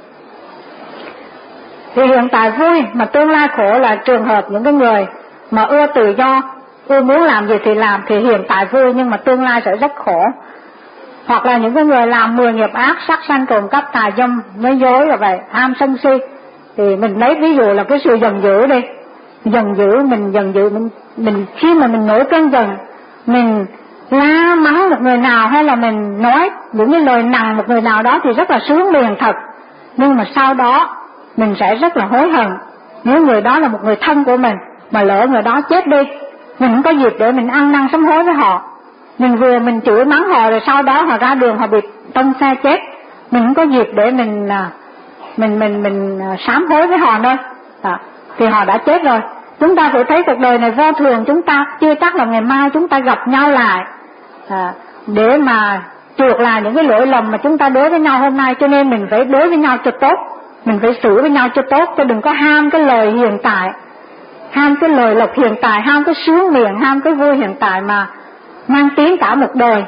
Thì hiện tại vui mà tương lai khổ là trường hợp những cái người mà ưa tự do, ưa muốn làm gì thì làm, thì hiện tại vui nhưng mà tương lai sẽ rất khổ. Hoặc là những cái người làm mười nghiệp ác, sát sanh trộm cắp tà dâm nói dối rồi vậy, tham sân si. Thì mình lấy ví dụ là cái sự giận dữ đi. Giận dữ, mình giận dữ, mình, mình khi mà mình nổi cơn giận, mình la mắng một người nào hay là mình nói những cái lời nặng một người nào đó thì rất là sướng liền thật. Nhưng mà sau đó mình sẽ rất là hối hận. Nếu người đó là một người thân của mình, mà lỡ người đó chết đi, mình không có dịp để mình ăn năn sám hối với họ. Mình vừa mình chửi mắng họ rồi sau đó họ ra đường họ bị tông xe chết, mình không có dịp để mình mình mình mình sám hối với họ đâu. À, thì họ đã chết rồi. Chúng ta phải thấy cuộc đời này vô thường, chúng ta chưa chắc là ngày mai chúng ta gặp nhau lại à, để mà chuộc lại những cái lỗi lầm mà chúng ta đối với nhau hôm nay. Cho nên mình phải đối với nhau cho tốt, mình phải xử với nhau cho tốt, chứ đừng có ham cái lời hiện tại, ham cái lời lộc hiện tại, ham cái sướng miệng, ham cái vui hiện tại mà mang tiếng cả một đời.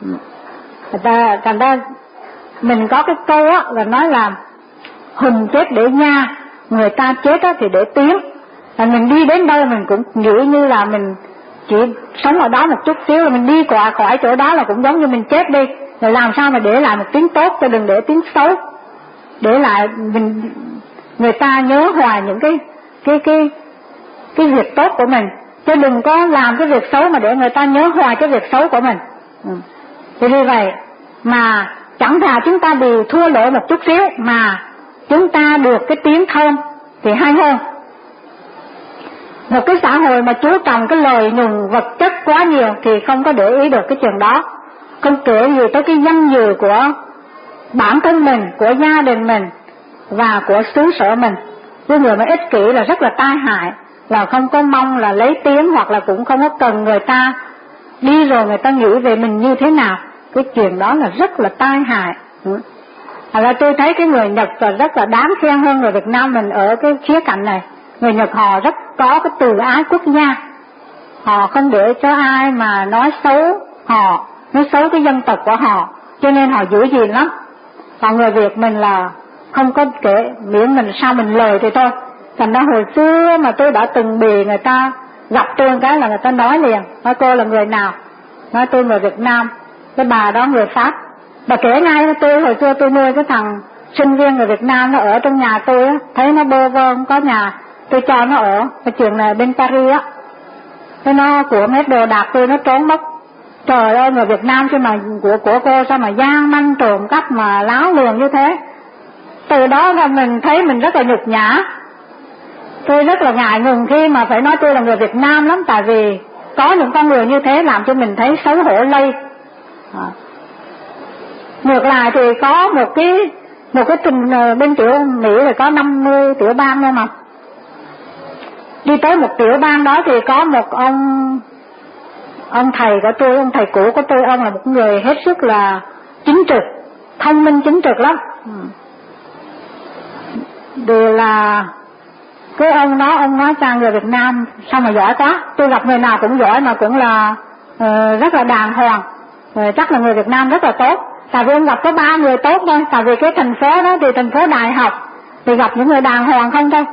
Thành ra mình có cái câu á là nói là hùng chết để nha, người ta chết á thì để tiếng. Là mình đi đến đâu mình cũng nghĩ như là mình chỉ sống ở đó một chút xíu, là mình đi qua khỏi chỗ đó là cũng giống như mình chết đi. Rồi làm sao mà để lại một tiếng tốt, cho đừng để tiếng xấu, để lại mình người ta nhớ hoài những cái cái cái cái việc tốt của mình, chứ đừng có làm cái việc xấu mà để người ta nhớ hoài cái việc xấu của mình. Ừ. Thì như vậy mà chẳng thà chúng ta bị thua lỗ một chút xíu mà chúng ta được cái tiếng thơm thì hay hơn. Một cái xã hội mà chú trọng cái lời nhùng vật chất quá nhiều thì không có để ý được cái chuyện đó, không kể gì tới cái danh dự của bản thân mình, của gia đình mình và của xứ sở mình. Cái người mà ích kỷ là rất là tai hại, là không có mong là lấy tiếng, hoặc là cũng không có cần người ta đi rồi người ta nghĩ về mình như thế nào. Cái chuyện đó là rất là tai hại. Ừ. Là tôi thấy cái người Nhật là rất là đáng khen hơn người Việt Nam mình ở cái khía cạnh này. Người Nhật họ rất có cái từ ái quốc gia, họ không để cho ai mà nói xấu họ, nói xấu cái dân tộc của họ, cho nên họ giữ gìn lắm. Còn người Việt mình là không có kể, miễn mình sao mình lời thì thôi. Thành ra hồi xưa mà tôi đã từng bị người ta gặp tôi cái là người ta nói liền, nói cô là người nào, nói tôi người Việt Nam, cái bà đó người Pháp. Bà kể ngay với tôi, hồi xưa tôi nuôi cái thằng sinh viên người Việt Nam nó ở trong nhà tôi á, thấy nó bơ vơ không có nhà, tôi cho nó ở cái trường này bên Paris á, thế nó của hết đồ đạc tôi nó trốn mất. Trời ơi, người Việt Nam chứ mà của của cô sao mà gian manh trộm cắp mà láo lường như thế. Từ đó là mình thấy mình rất là nhục nhã. Tôi rất là ngại ngùng khi mà phải nói tôi là người Việt Nam lắm, tại vì có những con người như thế làm cho mình thấy xấu hổ lây. À. Ngược lại thì có một cái một cái tình bên tiểu Mỹ là có năm mươi tiểu bang thôi mà. Đi tới một tiểu bang đó thì có một ông ông thầy của tôi, ông thầy cũ của tôi, ông là một người hết sức là chính trực, thông minh chính trực lắm. Điều là cái ông đó, ông nói sang người Việt Nam sao mà giỏi quá. Tôi gặp người nào cũng giỏi mà cũng là uh, rất là đàng hoàng, uh, chắc là người Việt Nam rất là tốt. Tại vì ông gặp có ba người tốt thôi, tại vì cái thành phố đó thì thành phố đại học thì gặp những người đàng hoàng không thôi.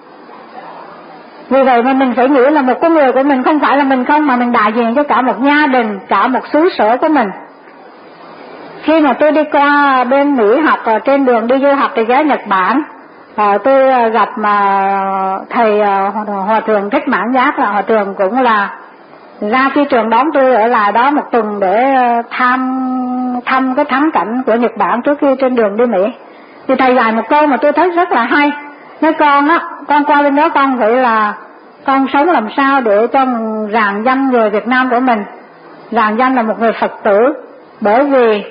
Vì vậy mà mình phải nghĩ là một con người của mình không phải là mình không, mà mình đại diện cho cả một gia đình, cả một xứ sở của mình. Khi mà tôi đi qua bên Mỹ học, trên đường đi du học thì ghé Nhật Bản, à, tôi gặp mà thầy Hòa thượng Thích Mãn Giác, là Hòa thượng cũng là ra phi trường đón tôi ở lại đó một tuần để thăm thăm cái thắng cảnh của Nhật Bản trước khi trên đường đi Mỹ. Thì thầy dạy một câu mà tôi thấy rất là hay. Nói con á, con qua bên đó con phải là con sống làm sao để cho rạng danh người Việt Nam của mình, rạng danh là một người Phật tử. Bởi vì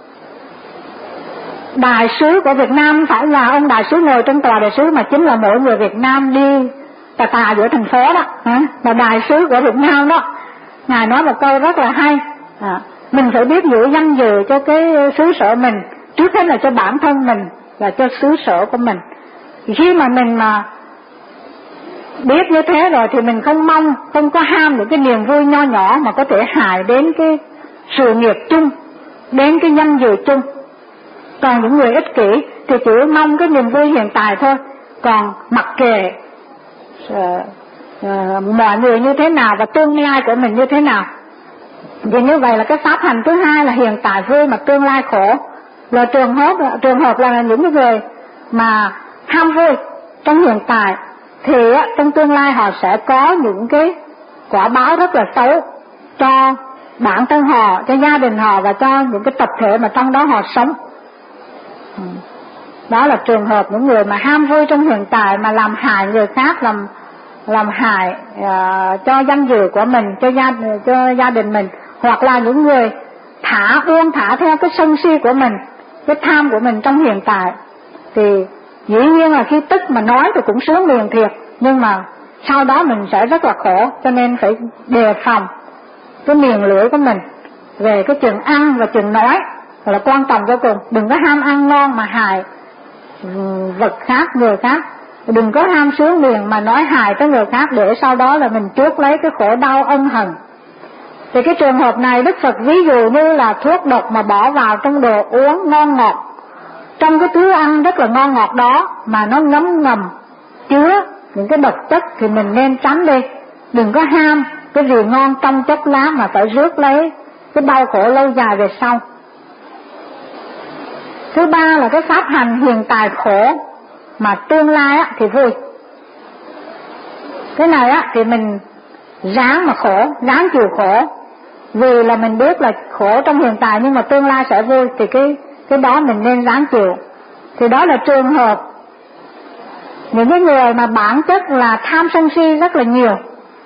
đại sứ của Việt Nam phải là ông đại sứ ngồi trên tòa đại sứ, mà chính là mỗi người Việt Nam đi tà tà giữa thành phố đó, hả? Là đại sứ của Việt Nam đó. Ngài nói một câu rất là hay, à, mình phải biết giữ danh dự cho cái xứ sở mình, trước hết là cho bản thân mình và cho xứ sở của mình. Khi mà mình mà biết như thế rồi thì mình không mong, không có ham những cái niềm vui nho nhỏ mà có thể hại đến cái sự nghiệp chung, đến cái danh dự chung. Còn những người ích kỷ thì chỉ mong cái niềm vui hiện tại thôi, còn mặc kệ uh, uh, mọi người như thế nào và tương lai của mình như thế nào. Thì như vậy là cái pháp hành thứ hai là hiện tại vui mà tương lai khổ. Là trường hợp trường hợp là những người mà ham vui trong hiện tại thì trong tương lai họ sẽ có những cái quả báo rất là xấu cho bản thân họ, cho gia đình họ và cho những cái tập thể mà trong đó họ sống. Đó là trường hợp những người mà ham vui trong hiện tại mà làm hại người khác, làm làm hại uh, cho danh dự của mình, cho gia cho gia đình mình, hoặc là những người thả buông thả theo cái sân si của mình, cái tham của mình trong hiện tại. Thì dĩ nhiên là khi tức mà nói thì cũng sướng liền thiệt, nhưng mà sau đó mình sẽ rất là khổ. Cho nên phải đề phòng cái miệng lưỡi của mình về cái chuyện ăn và chuyện nói. là quan trọng vô cùng. Đừng có ham ăn ngon mà hại vật khác, người khác. Đừng có ham sướng miệng mà nói hại tới người khác, để sau đó là mình chuốc lấy cái khổ đau ân hận. Thì cái trường hợp này Đức Phật ví dụ như là thuốc độc mà bỏ vào trong đồ uống ngon ngọt, trong cái thứ ăn rất là ngon ngọt đó mà nó ngấm ngầm chứa những cái độc chất, thì mình nên tránh đi. Đừng có ham cái gì ngon trong chốc lát mà phải rước lấy cái đau khổ lâu dài về sau. Thứ ba là cái pháp hành hiện tại khổ, mà tương lai á, thì vui. Cái này á, thì mình ráng mà khổ, ráng chịu khổ, vì là mình biết là khổ trong hiện tại nhưng mà tương lai sẽ vui, thì cái cái đó mình nên ráng chịu. Thì đó là trường hợp những cái người mà bản chất là tham sân si rất là nhiều.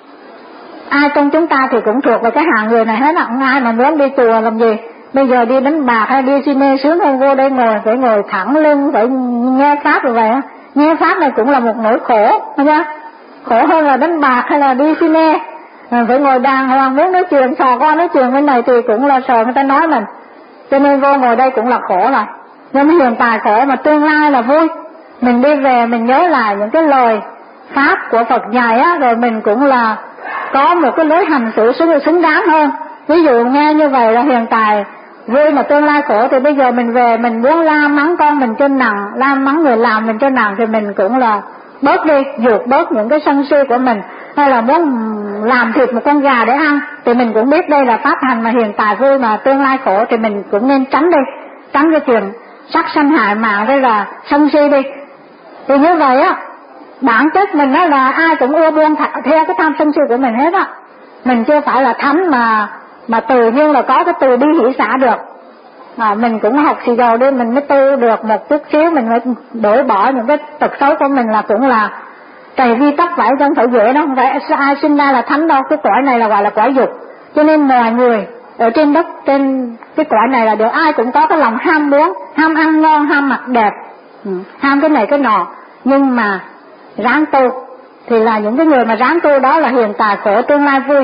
Ai trong chúng ta thì cũng thuộc vào cái hạng người này hết ạ. Không ai mà muốn đi chùa làm gì, bây giờ đi đánh bạc hay đi cine sướng hơn, vô đây ngồi phải ngồi thẳng lưng, phải nghe pháp rồi vậy. Nghe pháp này cũng là một nỗi khổ, thấy chưa? Khổ hơn là đánh bạc hay là đi cine. Phải ngồi đàng hoàng, muốn nói chuyện sò con nói chuyện bên này thì cũng là sợ người ta nói mình, cho nên vô ngồi đây cũng là khổ rồi. Nhưng hiện tại khổ mà tương lai là vui. Mình đi về mình nhớ lại những cái lời pháp của Phật dạy á, rồi mình cũng là có một cái lối hành xử xứng, xứng đáng hơn. Ví dụ nghe như vậy là hiện tại vui mà tương lai khổ, thì bây giờ mình về mình muốn la mắng con mình cho nặng, la mắng người làm mình cho nặng, thì mình cũng là bớt đi, dụt bớt những cái sân si của mình. Hay là muốn làm thịt một con gà để ăn, thì mình cũng biết đây là pháp hành mà hiện tại vui mà tương lai khổ, thì mình cũng nên tránh đi, tránh cái chuyện sát sanh hại mạng đây là sân si đi. Thì như vậy á, bản chất mình đó là ai cũng ưa buông theo cái tham sân si của mình hết á. Mình chưa phải là thánh mà mà tự nhiên là có cái từ bi hỷ xả được. À, mình cũng học xì dầu đi, mình mới tu được một chút xíu, mình mới đổi bỏ những cái tật xấu của mình, là cũng là cày vi tóc vậy, chứ không phải dễ đâu. Không phải ai sinh ra là thánh đâu, cái cõi này là gọi là cõi dục. Cho nên mọi người ở trên đất, trên cái cõi này là đều ai cũng có cái lòng ham muốn, ham ăn ngon, ham mặc đẹp, ừ, ham cái này cái nọ. Nhưng mà ráng tu thì là những cái người mà ráng tu đó là hiện tại khổ, tương lai vui.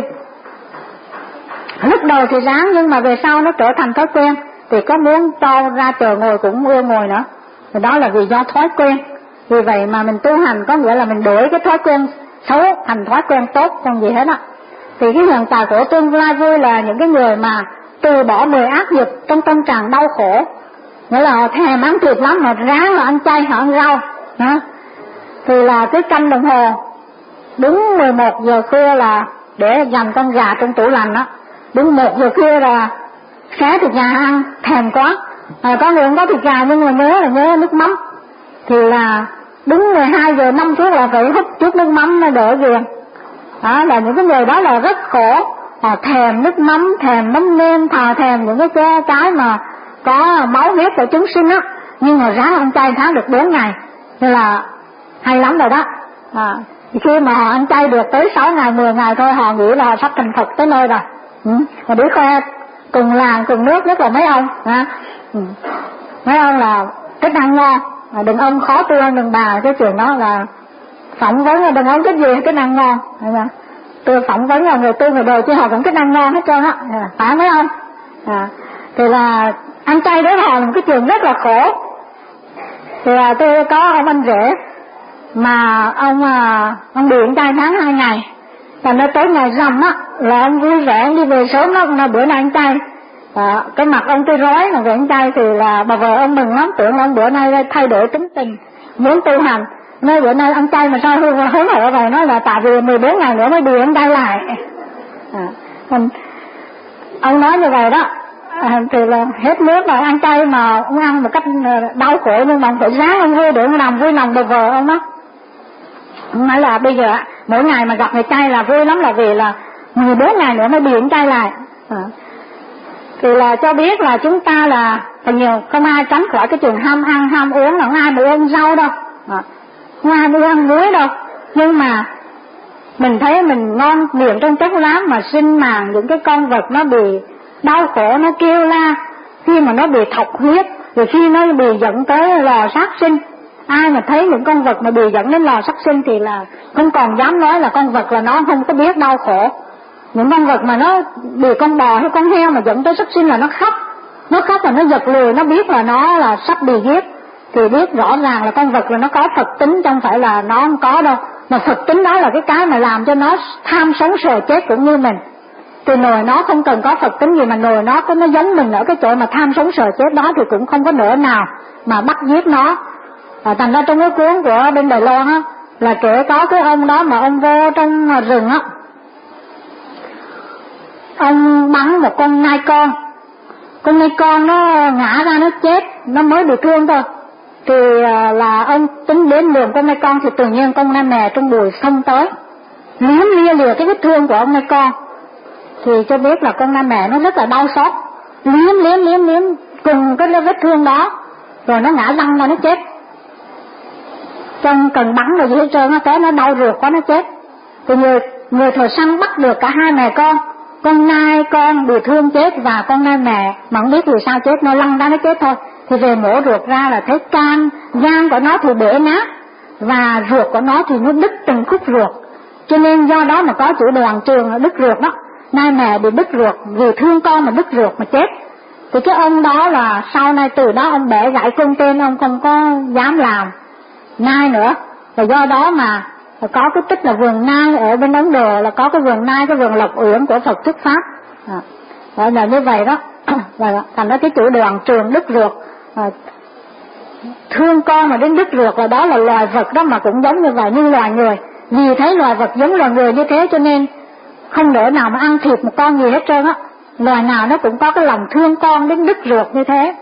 Lúc đầu thì ráng nhưng mà về sau nó trở thành thói quen, thì có muốn cho ra chờ ngồi cũng ưa ngồi nữa. Thì đó là vì do thói quen. Vì vậy mà mình tu hành có nghĩa là mình đổi cái thói quen xấu thành thói quen tốt, không gì hết á. Thì cái hiện tại khổ tương lai vui là những cái người mà từ bỏ mười ác dục trong tâm trạng đau khổ. Nghĩa là họ thèm ăn thịt lắm, mà ráng là ăn chay, họ ăn rau đó. Thì là cái canh đồng hồ đúng mười một giờ khuya là để dành con gà trong tủ lạnh đó, đúng một giờ khuya là xé thịt gà ăn, thèm quá. À, có người không có thịt gà nhưng mà nhớ là nhớ nước mắm, thì là đúng mười hai giờ năm phút là phải hút chút nước mắm nó đỡ ghiền. Đó là những cái người đó là rất khổ. À, thèm nước mắm, thèm mắm nêm, thà thèm những cái cái mà có máu huyết của chúng sinh á, nhưng mà ráng ăn chay tháng được bốn ngày, nên là hay lắm rồi đó. À, khi mà họ ăn chay được tới sáu ngày, mười ngày thôi, họ nghĩ là họ sắp thành Phật tới nơi rồi. Ừ. Mà để khoe cùng làng cùng nước, nhất là mấy ông. À, ừ. Mấy ông là thích ăn ngon, à, đừng ông khó tu hơn đừng bà, cái chuyện đó là phỏng vấn là đừng ông thích gì thích ăn ngon. Tôi phỏng vấn là người tu người đời chứ họ cũng thích ăn ngon hết trơn á, phải mấy ông. À, thì là ăn chay đối họ là một cái chuyện rất là khổ. Thì là tôi có ông anh rể mà ông ông bị ăn chay tháng hai ngày, và nó tới ngày rằm á là ông vui vẻ đi về sớm lắm, là bữa nay ăn chay. À, cái mặt ông tươi rói mà về ăn chay thì là bà vợ ông mừng lắm, tưởng là ông bữa nay thay đổi tính tình muốn tu hành, nơi bữa nay ăn chay mà sao hương hớn hở vậy. Nói là tại vì mười bốn ngày nữa mới đi ăn chay lại. À, ông, ông nói như vậy đó. À, thì là hết nước rồi ăn chay mà ông ăn một cách đau khổ, nhưng mà ông phải ráng ông vui để ông làm vui lòng bà vợ ông đó. Ông nói là bây giờ mỗi ngày mà gặp người chay là vui lắm, là vì là mười bốn ngày nữa mới bị ăn chay lại. À, thì là cho biết là chúng ta là phần nhiều không ai tránh khỏi cái chuyện ham ăn ham uống, là không ai mà ăn rau đâu, à, không ai mà ăn muối đâu. Nhưng mà mình thấy mình ngon miệng trong chốc lát mà sinh màng những cái con vật nó bị đau khổ, nó kêu la khi mà nó bị thọc huyết, rồi khi nó bị dẫn tới lò sát sinh. Ai mà thấy những con vật mà bị dẫn đến lò sát sinh thì là không còn dám nói là con vật là nó không có biết đau khổ. Những con vật mà nó bị con bò hay con heo mà dẫn tới sát sinh là nó khóc, Nó khóc là nó giật lùi, nó biết là nó là sắp bị giết, thì biết rõ ràng là con vật là nó có Phật tính, chứ không phải là nó không có đâu. Mà Phật tính đó là cái cái mà làm cho nó tham sống sợ chết cũng như mình. Thì nồi nó không cần có Phật tính gì, mà nồi nó có nó giống mình ở cái chỗ mà tham sống sợ chết đó, thì cũng không có nỡ nào mà bắt giết nó. À, thành ra trong cái cuốn của bên Đài Loan á, là kể có cái ông đó mà ông vô trong rừng á, ông bắn một con nai con, con nai con nó ngã ra nó chết, nó mới bị thương thôi. Thì là ông tính đến lường con nai con, thì tự nhiên con nai mè trong bụi xông tới liếm lia lìa cái vết thương của ông nai con. Thì cho biết là con nai mè nó rất là đau xót, liếm liếm liếm liếm cùng cái vết thương đó, rồi nó ngã văng ra nó chết. Trong cần bắn rồi gì hết trơn, nó té nó đau ruột quá nó chết. Thì người người thợ săn bắt được cả hai mẹ con, con nai con bị thương chết và con nai mẹ mà không biết vì sao chết, nó lăn ra nó chết thôi. Thì về mổ ruột ra là thấy can gan của nó thì bể nát, và ruột của nó thì nó đứt từng khúc ruột. Cho nên do đó mà có chữ Đoàn Trường là đứt ruột đó, nai mẹ bị đứt ruột vì thương con mà đứt ruột mà chết. Thì cái ông đó là sau này từ đó ông bẻ gãy cung tên, ông không có dám làm nai nữa. Và do đó mà có cái tích là vườn nai ở bên Ấn Độ, là có cái vườn nai, cái vườn Lộc Uyển của Phật Thuyết Pháp. À, gọi là như vậy đó. Và thành ra cái chữ Đoàn Trường đứt ruột, à, thương con mà đến đứt ruột là đó là loài vật đó mà cũng giống như vậy, như loài người. Vì thấy loài vật giống loài người như thế cho nên không để nào mà ăn thịt một con gì hết trơn á. Loài nào nó cũng có cái lòng thương con đến đứt ruột như thế.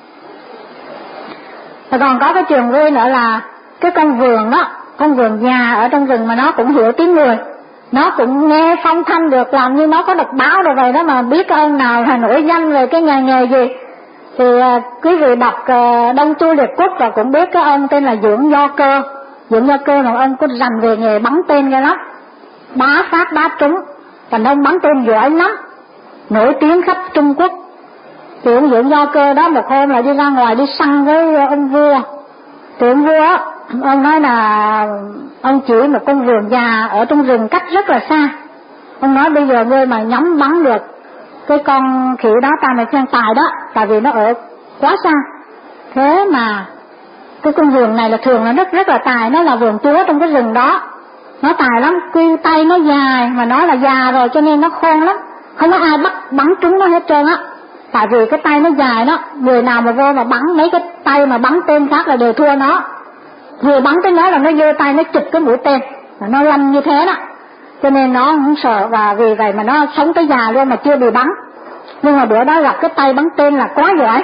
Và còn có cái trường vui nữa là cái con vườn đó, con vườn già ở trong rừng mà nó cũng hiểu tiếng người, nó cũng nghe phong thanh được, làm như nó có đọc báo rồi vậy đó, mà biết cái ông nào là nổi danh về cái nghề nghề gì. Thì uh, quý vị đọc uh, Đông Chu Liệt Quốc và cũng biết cái ông tên là Dưỡng Do Cơ. Dưỡng Do Cơ là ông có rành về nghề bắn tên ra lắm, bá phát bá trúng, thành ông bắn tên giỏi lắm, nổi tiếng khắp Trung Quốc. Thì ông Dưỡng Do Cơ đó một hôm là đi ra ngoài đi săn với ông vua. Thì ông vua á, ông nói là ông chỉ một con vườn già ở trong rừng cách rất là xa. Ông nói bây giờ ngươi mà nhắm bắn được cái con khỉ đó ta mày khen tài đó, tại vì nó ở quá xa. Thế mà cái con vườn này là thường là rất rất là tài, nó là vườn chúa trong cái rừng đó, nó tài lắm, cái tay nó dài mà nó là già rồi cho nên nó khôn lắm, không có ai bắt bắn trúng nó hết trơn á. Tại vì cái tay nó dài đó, người nào mà vô mà bắn mấy cái tay mà bắn tên khác là đều thua nó. Vừa bắn tới nó là nó giơ tay nó chụp cái mũi tên, là nó lăn như thế đó. Cho nên nó không sợ, và vì vậy mà nó sống tới già luôn mà chưa bị bắn. Nhưng mà bữa đó gặp cái tay bắn tên là quá giỏi,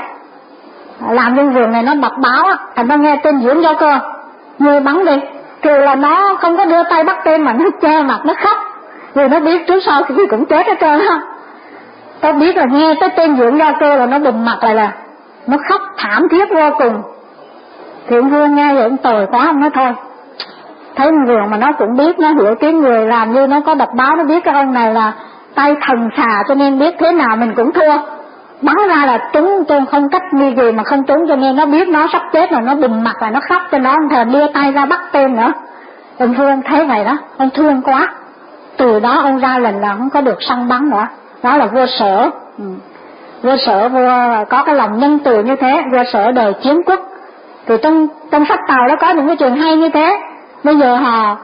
làm nhân vườn này nó đọc báo á, thành nó nghe tên Dưỡng Do Cơ, người bắn đi. Trừ là nó không có đưa tay bắt tên mà nó che mặt nó khóc, vì nó biết trước sau thì cũng chết hết trơn á. Tôi biết là nghe tới tên Dưỡng Do Cơ là nó bùm mặt lại là nó khóc thảm thiết vô cùng. Thì ông vua nghe vậy ông tồi quá, ông nói thôi, thấy vườn mà nó cũng biết, nó hiểu tiếng người, làm như nó có đọc báo, nó biết cái ông này là tay thần xà cho nên biết thế nào mình cũng thua. Bắn ra là trúng, trên không cách như gì mà không trúng, cho nên nó biết nó sắp chết rồi, nó bùm mặt là nó khóc, cho nó không thèm đưa tay ra bắt tên nữa. Ông vua ông thấy vậy đó, ông thương quá. Từ đó ông ra lần là không có được săn bắn nữa. Đó là vua Sở. Ừ. Vua Sở vua có cái lòng nhân từ như thế, vua Sở đời Chiến Quốc. Thì trong trong sách Tàu nó có những cái chuyện hay như thế. Bây giờ họ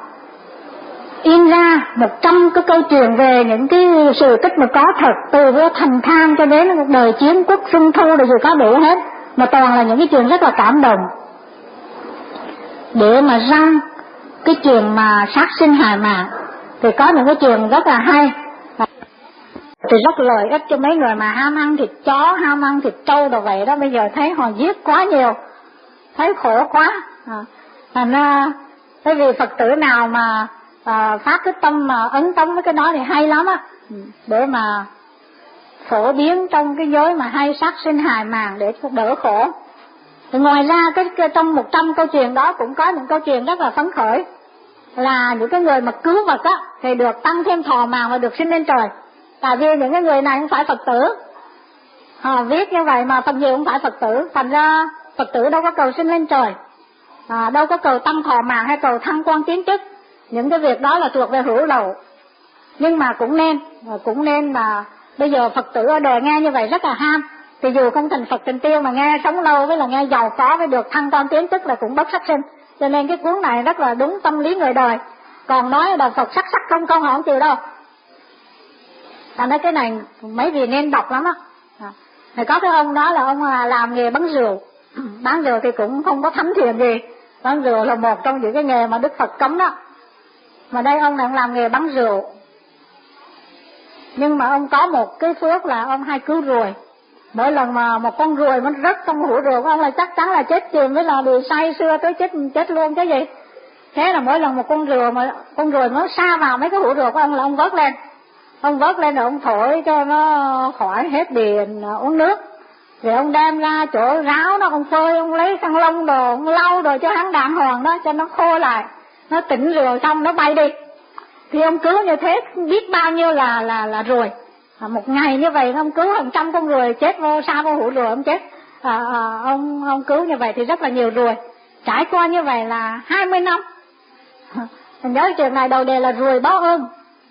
in ra một trăm cái câu chuyện về những cái sự tích mà có thật, từ vua Thành Thang cho đến đời Chiến Quốc Xuân Thu rồi gì có đủ hết, mà toàn là những cái chuyện rất là cảm động. Để mà răng cái chuyện mà sát sinh hại mạng thì có những cái chuyện rất là hay, thì rất lợi ích cho mấy người mà ham ăn thịt chó, ham ăn thịt trâu đồ vậy đó. Bây giờ thấy họ giết quá nhiều, thấy khổ quá. À, thành ra cái vì Phật tử nào mà à, phát cái tâm mà ấn tống với cái đó thì hay lắm á, để mà phổ biến trong cái giới mà hay sát sinh hại mạng để đỡ khổ. Thì ngoài ra cái, cái trong một trăm câu chuyện đó cũng có những câu chuyện rất là phấn khởi, là những cái người mà cứu vật á thì được tăng thêm thọ mạng và được sinh lên trời. Tại vì những cái người này không phải Phật tử, họ viết như vậy mà phần nhiều không phải Phật tử, thành ra Phật tử đâu có cầu sinh lên trời, à, đâu có cầu tăng thọ mạng hay cầu thăng quan tiến chức. Những cái việc đó là thuộc về hữu lậu. Nhưng mà cũng nên, cũng nên mà bây giờ Phật tử ở đời nghe như vậy rất là ham, Thì dù không thành Phật thành Tiên mà nghe sống lâu với là nghe giàu có với được thăng quan tiến chức là cũng bất sát sinh. Cho nên cái cuốn này rất là đúng tâm lý người đời. Còn nói đạo Phật sắc sắc không không họ không chịu đâu. Ta nói cái này mấy vị nên đọc lắm á. Thì có cái ông đó là ông làm nghề bán rượu. Bán rượu thì cũng không có thấm thiền gì. Bán rượu là một trong những cái nghề mà Đức Phật cấm đó. Mà đây ông này ông làm nghề bán rượu. Nhưng mà ông có một cái phước là ông hay cứu ruồi. Mỗi lần mà một con ruồi nó rớt trong hũ rượu của ông là chắc chắn là chết chìm, với là bị say sưa tới chết chết luôn chứ gì. Thế là mỗi lần một con rùa mà con ruồi nó sa vào mấy cái hũ rượu của ông là ông vớt lên. Ông vớt lên rồi ông thổi cho nó khỏi hết điền uống nước. Rồi ông đem ra chỗ ráo đó, ông phơi, ông lấy khăn lông đồ, ông lau đồ cho hắn đàng hoàng đó, cho nó khô lại. Nó tỉnh rượu xong nó bay đi. Thì ông cứu như thế biết bao nhiêu là là là ruồi. À, một ngày như vậy ông cứu hàng trăm con ruồi chết vô sa vô hũ rùa ông chết. À, à, ông ông cứu như vậy thì rất là nhiều ruồi. Trải qua như vậy là hai mươi năm. Mình nhớ chuyện này đầu đề là ruồi báo ơn.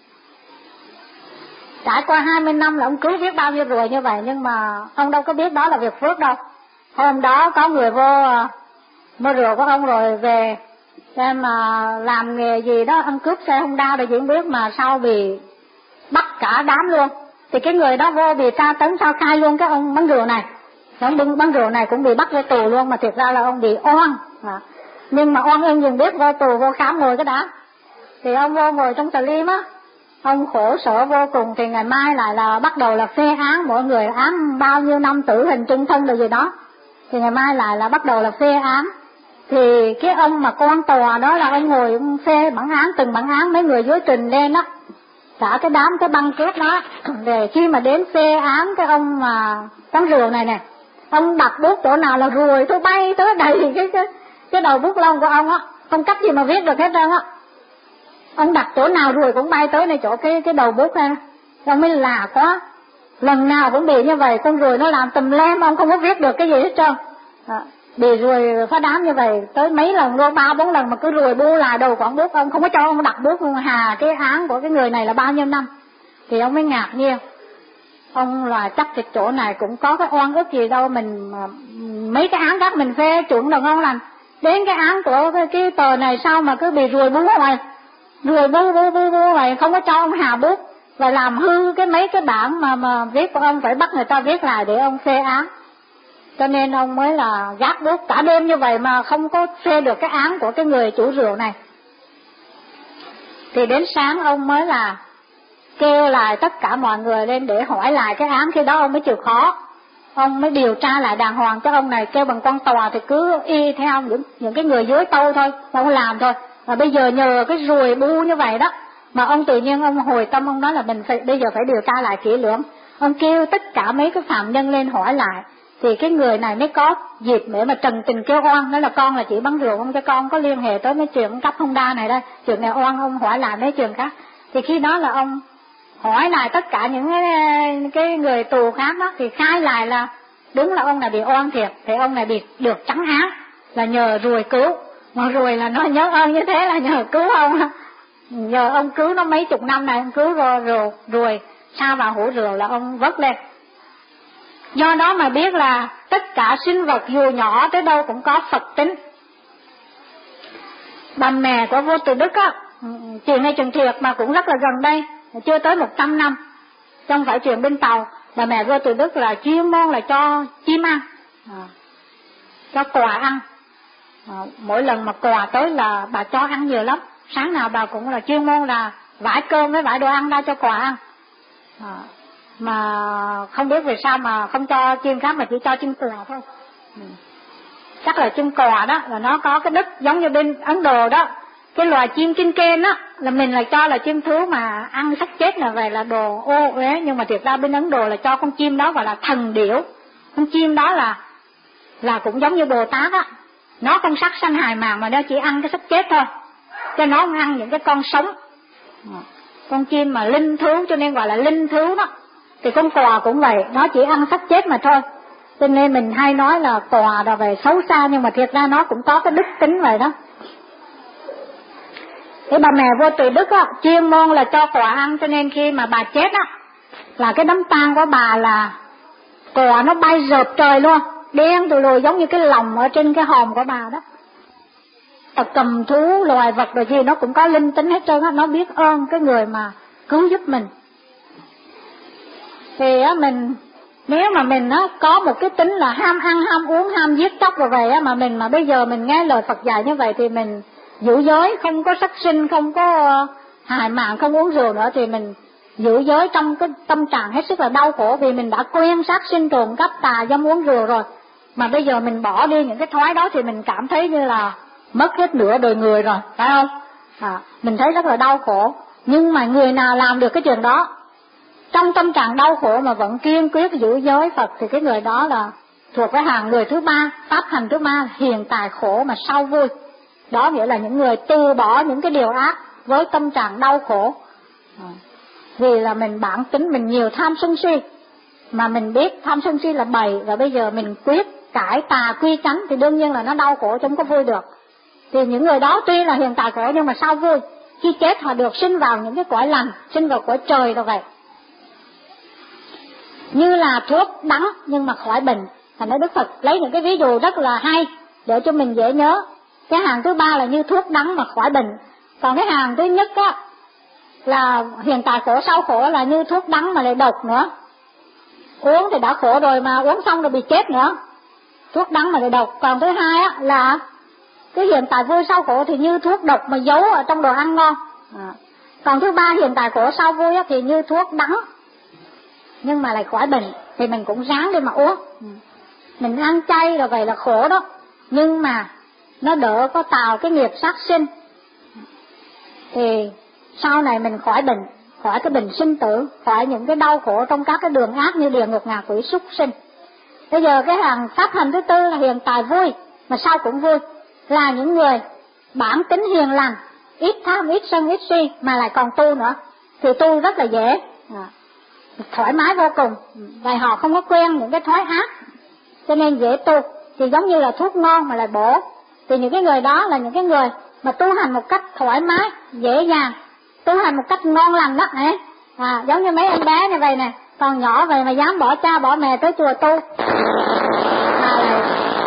Trải qua hai mươi năm là ông cứu biết bao nhiêu ruồi như vậy, nhưng mà ông đâu có biết đó là việc phước đâu. Hôm đó có người vô mua rượu của ông rồi về xem mà làm nghề gì đó, ăn cướp xe Honda rồi gì không biết, mà sau bị bắt cả đám luôn. Thì cái người đó vô bị tra tấn sao khai luôn cái ông bán rượu này. Ông bán, bán rượu này cũng bị bắt vô tù luôn, mà thiệt ra là ông bị oan. À. Nhưng mà oan em dùng biết vô tù vô khám ngồi cái đã. Thì ông vô ngồi trong tà lim á, ông khổ sở vô cùng. Thì ngày mai lại là bắt đầu là phê án, mỗi người án bao nhiêu năm tử hình trung thân rồi gì đó. Thì ngày mai lại là bắt đầu là phê án. Thì cái ông mà quan tòa đó là ông ngồi ông phê bản án, từng bản án, mấy người dưới trình lên đó, cả cái đám cái băng cướp đó. Để khi mà đến phê án cái ông mà quán rượu này nè, ông đặt bút chỗ nào là ruồi tôi bay tới đầy cái cái, cái đầu bút lông của ông á, không cách gì mà viết được hết trơn á. Ông đặt chỗ nào ruồi cũng bay tới này chỗ cái cái đầu bút ha. Ông mới lạ quá, lần nào cũng bị như vậy, con ruồi nó làm tùm lem, ông không có viết được cái gì hết trơn. À, bị ruồi phá đám như vậy tới mấy lần luôn, ba bốn lần mà cứ ruồi bu lại đầu quảng bút, ông không có cho ông đặt bút luôn. Hà cái án của cái người này là bao nhiêu năm. Thì ông mới ngạc nhiên, ông là chắc cái chỗ này cũng có cái oan ức gì đâu, mình mấy cái án khác mình phê chuẩn được không lành, đến cái án của cái, cái tờ này sao mà cứ bị ruồi bu hoài, ruồi bu bu bu bu vậy, không có cho ông hà bút, và làm hư cái mấy cái bản mà mà viết của ông, phải bắt người ta viết lại để ông phê án. Cho nên ông mới là gác bút cả đêm như vậy mà không có phê được cái án của cái người chủ rượu này. Thì đến sáng ông mới là kêu lại tất cả mọi người lên để hỏi lại cái án. Khi đó ông mới chịu khó, ông mới điều tra lại đàng hoàng. Cho ông này kêu bằng quan tòa thì cứ y theo những những cái người dưới tâu thôi, ông làm thôi. Và bây giờ nhờ cái ruồi bu như vậy đó mà ông tự nhiên ông hồi tâm, ông nói là mình phải bây giờ phải điều tra lại kỹ lưỡng. Ông kêu tất cả mấy cái phạm nhân lên hỏi lại. Thì cái người này mới có dịp để mà trần tình kêu oan. Nói là con là chỉ bán rượu, không cho con có liên hệ tới mấy chuyện cấp Honda này đây, chuyện này oan, ông hỏi lại mấy chuyện khác. Thì khi đó là ông hỏi lại tất cả những cái, cái người tù khác đó, thì khai lại là đúng là ông này bị oan thiệt. Thì ông này bị được trắng án là nhờ ruồi cứu. Mà ruồi là nó nhớ ơn như thế là nhờ cứu ông, nhờ ông cứu nó mấy chục năm này, ông cứu rồi, rồi ruồi sa vào hũ rượu là ông vớt lên. Do đó mà biết là tất cả sinh vật dù nhỏ tới đâu cũng có Phật tính. Bà mẹ của vua Từ Đức á, chuyện này chuyện thiệt mà cũng rất là gần đây, chưa tới một trăm năm, không phải chuyện bên Tàu. Bà mẹ vua Từ Đức là chuyên môn là cho chim ăn, à, cho cò ăn. À, mỗi lần mà cò tới là bà cho ăn nhiều lắm. Sáng nào bà cũng là chuyên môn là vải cơm với vải đồ ăn ra cho cò ăn. À, mà không biết vì sao mà không cho chim khác mà chỉ cho chim cò thôi. Ừ. Chắc là chim cò đó là nó có cái đức giống như bên Ấn Độ đó, cái loài chim kinh kên đó là mình là cho là chim thú mà ăn xác chết là về là đồ ô uế, nhưng mà thiệt ra bên Ấn Độ là cho con chim đó gọi là thần điểu. Con chim đó là là cũng giống như Bồ Tát á, nó không sát sanh hài màng mà nó chỉ ăn cái xác chết thôi, cho nó không ăn những cái con sống. Con chim mà linh thú cho nên gọi là linh thú đó. Thì con cò cũng vậy, nó chỉ ăn xác chết mà thôi. Cho nên mình hay nói là cò là về xấu xa, nhưng mà thiệt ra nó cũng có cái đức tính vậy đó. Cái bà mẹ vua Từ Đức á, chuyên môn là cho cò ăn, cho nên khi mà bà chết á, là cái đám tang của bà là cò nó bay rợp trời luôn, đen từ lùi giống như cái lồng ở trên cái hòm của bà đó. Ở cầm thú loài vật rồi gì nó cũng có linh tính hết trơn á, nó biết ơn cái người mà cứu giúp mình. Thì á mình nếu mà mình á có một cái tính là ham ăn ham uống ham giết chóc rồi vậy á, mà mình mà bây giờ mình nghe lời Phật dạy như vậy thì mình giữ giới, không có sát sinh, không có hại mạng, không uống rượu nữa, thì mình giữ giới trong cái tâm trạng hết sức là đau khổ, vì mình đã quen sát sinh trộm cắp tà dâm uống rượu rồi. Mà bây giờ mình bỏ đi những cái thói đó thì mình cảm thấy như là mất hết nửa đời người rồi, phải không? À, mình thấy rất là đau khổ. Nhưng mà người nào làm được cái chuyện đó trong tâm trạng đau khổ mà vẫn kiên quyết giữ giới Phật thì cái người đó là thuộc với hàng người thứ ba, pháp hành thứ ba, hiện tại khổ mà sau vui. Đó nghĩa là những người từ bỏ những cái điều ác với tâm trạng đau khổ. À, vì là mình bản tính mình nhiều tham sân si, mà mình biết tham sân si là bầy, và bây giờ mình quyết cải tà quy chánh thì đương nhiên là nó đau khổ chứ không có vui được. Thì những người đó tuy là hiện tại khổ nhưng mà sau vui, khi chết họ được sinh vào những cái cõi lành, sinh vào cõi trời rồi vậy. Như là thuốc đắng nhưng mà khỏi bệnh. Thành ra Đức Phật lấy những cái ví dụ rất là hay để cho mình dễ nhớ. Cái hàng thứ ba là như thuốc đắng mà khỏi bệnh. Còn cái hàng thứ nhất á là hiện tại khổ sau khổ là như thuốc đắng mà lại độc nữa. Uống thì đã khổ rồi mà uống xong rồi bị chết nữa, thuốc đắng mà lại độc. Còn thứ hai á là cái hiện tại vui sau khổ thì như thuốc độc mà giấu ở trong đồ ăn ngon. À. Còn thứ ba hiện tại khổ sau vui á thì như thuốc đắng nhưng mà lại khỏi bệnh, thì mình cũng ráng đi mà uống. Mình ăn chay rồi vậy là khổ đó, nhưng mà nó đỡ có tạo cái nghiệp sát sinh, thì sau này mình khỏi bệnh, khỏi cái bệnh sinh tử, khỏi những cái đau khổ trong các cái đường ác như địa ngục ngạ quỷ súc sinh. Bây giờ cái hàng pháp hành thứ tư là hiện tại vui mà sau cũng vui, là những người bản tính hiền lành, ít tham ít sân ít si mà lại còn tu nữa, thì tu rất là dễ, à, thoải mái vô cùng. Vậy họ không có quen những cái thói ác cho nên dễ tu, thì giống như là thuốc ngon mà lại bổ. Thì những cái người đó là những cái người mà tu hành một cách thoải mái, dễ dàng, tu hành một cách ngon lành đó. À, giống như mấy em bé như vậy nè, còn nhỏ vậy mà dám bỏ cha bỏ mẹ tới chùa tu, mà lại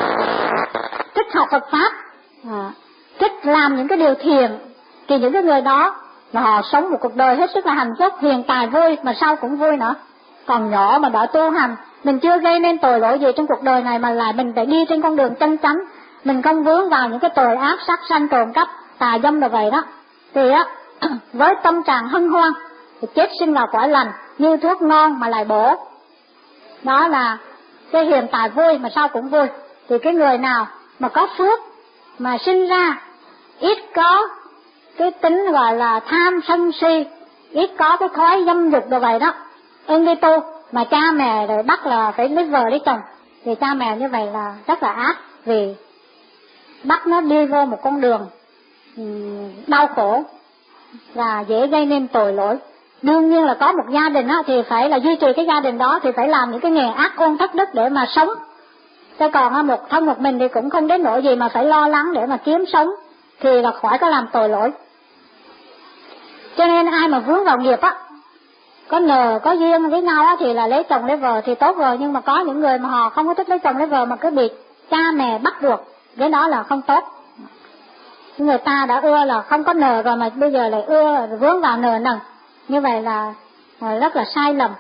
thích học Phật Pháp, à, thích làm những cái điều thiện, thì những cái người đó là họ sống một cuộc đời hết sức là hạnh phúc, hiện tại vui mà sau cũng vui nữa. Còn nhỏ mà đã tu hành, mình chưa gây nên tội lỗi gì trong cuộc đời này mà lại mình phải đi trên con đường chân chánh, mình không vướng vào những cái tội ác sát sanh trộm cắp tà dâm là vậy đó, thì á với tâm trạng hân hoan thì chết sinh vào cõi lành như thuốc ngon mà lại bổ. Đó là cái hiện tại vui mà sau cũng vui. Thì cái người nào mà có phước mà sinh ra ít có cái tính gọi là tham sân si, ít có cái thói dâm dục rồi vậy đó, ưng đi tu, mà cha mẹ rồi bắt là phải lấy vợ lấy chồng, thì cha mẹ như vậy là rất là ác, vì bắt nó đi vô một con đường đau khổ và dễ gây nên tội lỗi. Đương nhiên là có một gia đình á, thì phải là duy trì cái gia đình đó, thì phải làm những cái nghề ác ôn thất đức để mà sống. Chứ còn một thân một mình thì cũng không đến nỗi gì mà phải lo lắng để mà kiếm sống, thì là khỏi có làm tội lỗi. Cho nên ai mà vướng vào nghiệp á, có nhờ có duyên với nhau á, thì là lấy chồng lấy vợ thì tốt rồi. Nhưng mà có những người mà họ không có thích lấy chồng lấy vợ mà cứ bị cha mẹ bắt buộc, cái đó là không tốt. Người ta đã ưa là không có nợ rồi mà bây giờ lại ưa vướng vào nợ nần, như vậy là rất là sai lầm.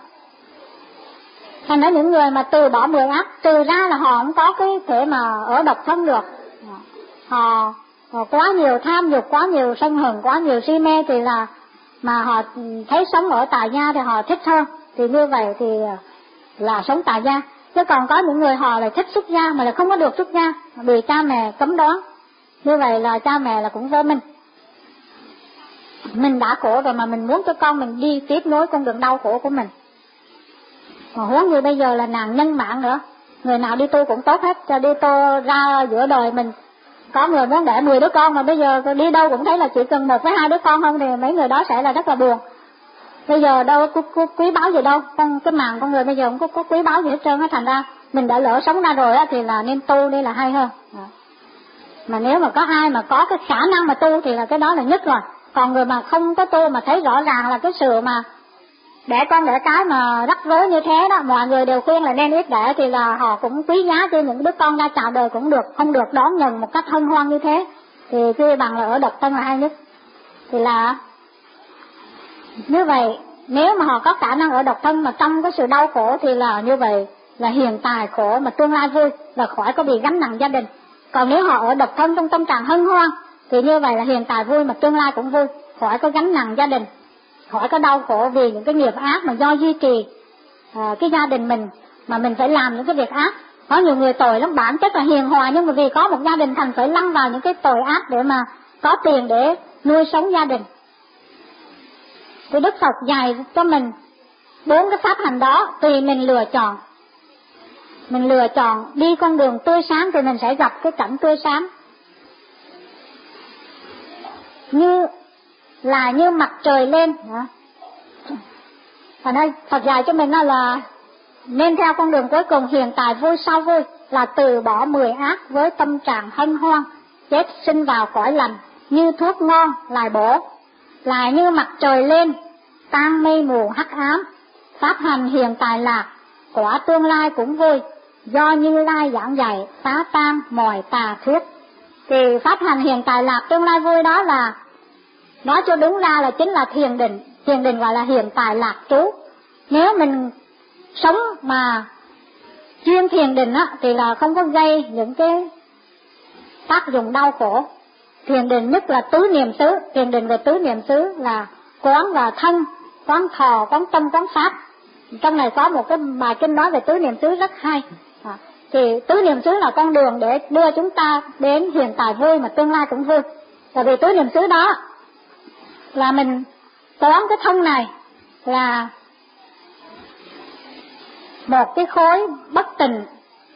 Thành ra những người mà từ bỏ mười ác, từ ra là họ không có cái thể mà ở độc thân được. Họ, họ quá nhiều tham dục, quá nhiều sân hận, quá nhiều si mê, thì là mà họ thấy sống ở tại gia thì họ thích hơn, thì như vậy thì là sống tại gia. Chứ còn có những người họ lại thích xuất gia mà lại không có được xuất gia, bị cha mẹ cấm đoán, như vậy là cha mẹ là cũng vô minh. Mình đã khổ rồi mà mình muốn cho con mình đi tiếp nối con đường đau khổ của mình. Còn huống như bây giờ là nạn nhân mạng nữa, người nào đi tu cũng tốt hết, cho đi tu ra giữa đời mình. Có người muốn đẻ mười đứa con mà bây giờ đi đâu cũng thấy là chỉ cần một với hai đứa con không, thì mấy người đó sẽ là rất là buồn. Bây giờ đâu có, có quý báu gì đâu, con cái mạng con người bây giờ không có, có quý báu gì hết trơn á. Thành ra mình đã lỡ sống ra rồi á, thì là nên tu đi là hay hơn. Mà nếu mà có ai mà có cái khả năng mà tu thì là cái đó là nhất rồi. Còn người mà không có tu mà thấy rõ ràng là cái sự mà đẻ con đẻ cái mà rắc rối như thế đó, mọi người đều khuyên là nên ít đẻ, thì là họ cũng quý giá cho những đứa con ra chào đời cũng được, không được đón nhận một cách hân hoan như thế, thì tuy bằng là ở độc thân là hay nhất. Thì là như vậy, nếu mà họ có khả năng ở độc thân mà trong cái sự đau khổ thì là như vậy, là hiện tại khổ mà tương lai vui, là khỏi có bị gánh nặng gia đình. Còn nếu họ ở độc thân trong tâm trạng hân hoan thì như vậy là hiện tại vui mà tương lai cũng vui, khỏi có gánh nặng gia đình, khỏi có đau khổ vì những cái nghiệp ác mà do duy trì à, cái gia đình mình mà mình phải làm những cái việc ác. Có nhiều người tội lắm, bản chất là hiền hòa nhưng mà vì có một gia đình thành phải lăn vào những cái tội ác để mà có tiền để nuôi sống gia đình. Thì Đức Phật dạy cho mình bốn cái pháp hành đó, tùy mình lựa chọn. Mình lựa chọn đi con đường tươi sáng thì mình sẽ gặp cái cảnh tươi sáng. Như là như mặt trời lên. Và đây Phật dạy cho mình đó là nên theo con đường cuối cùng hiện tại vui sau vui, là từ bỏ mười ác với tâm trạng hân hoan, chết sinh vào cõi lành, như thuốc ngon lại bổ, là như mặt trời lên, tan mây mù hắc ám, pháp hành hiện tại lạc, quả tương lai cũng vui, do Như Lai giảng dạy, phá tan mọi tà thuyết. Thì pháp hành hiện tại lạc tương lai vui đó là, nói cho đúng ra là chính là thiền định. Thiền định gọi là hiện tại lạc trú. Nếu mình sống mà chuyên thiền định á, thì là không có gây những cái tác dụng đau khổ. Thiền định nhất là tứ niệm xứ. Thiền định về tứ niệm xứ là quán và thân, quán thọ, quán tâm, quán pháp. Trong này có một cái bài kinh nói về tứ niệm xứ rất hay. À, thì tứ niệm xứ là con đường để đưa chúng ta đến hiện tại vui mà tương lai cũng vui. Tại vì tứ niệm xứ đó là mình quán cái thân này là một cái khối bất tình,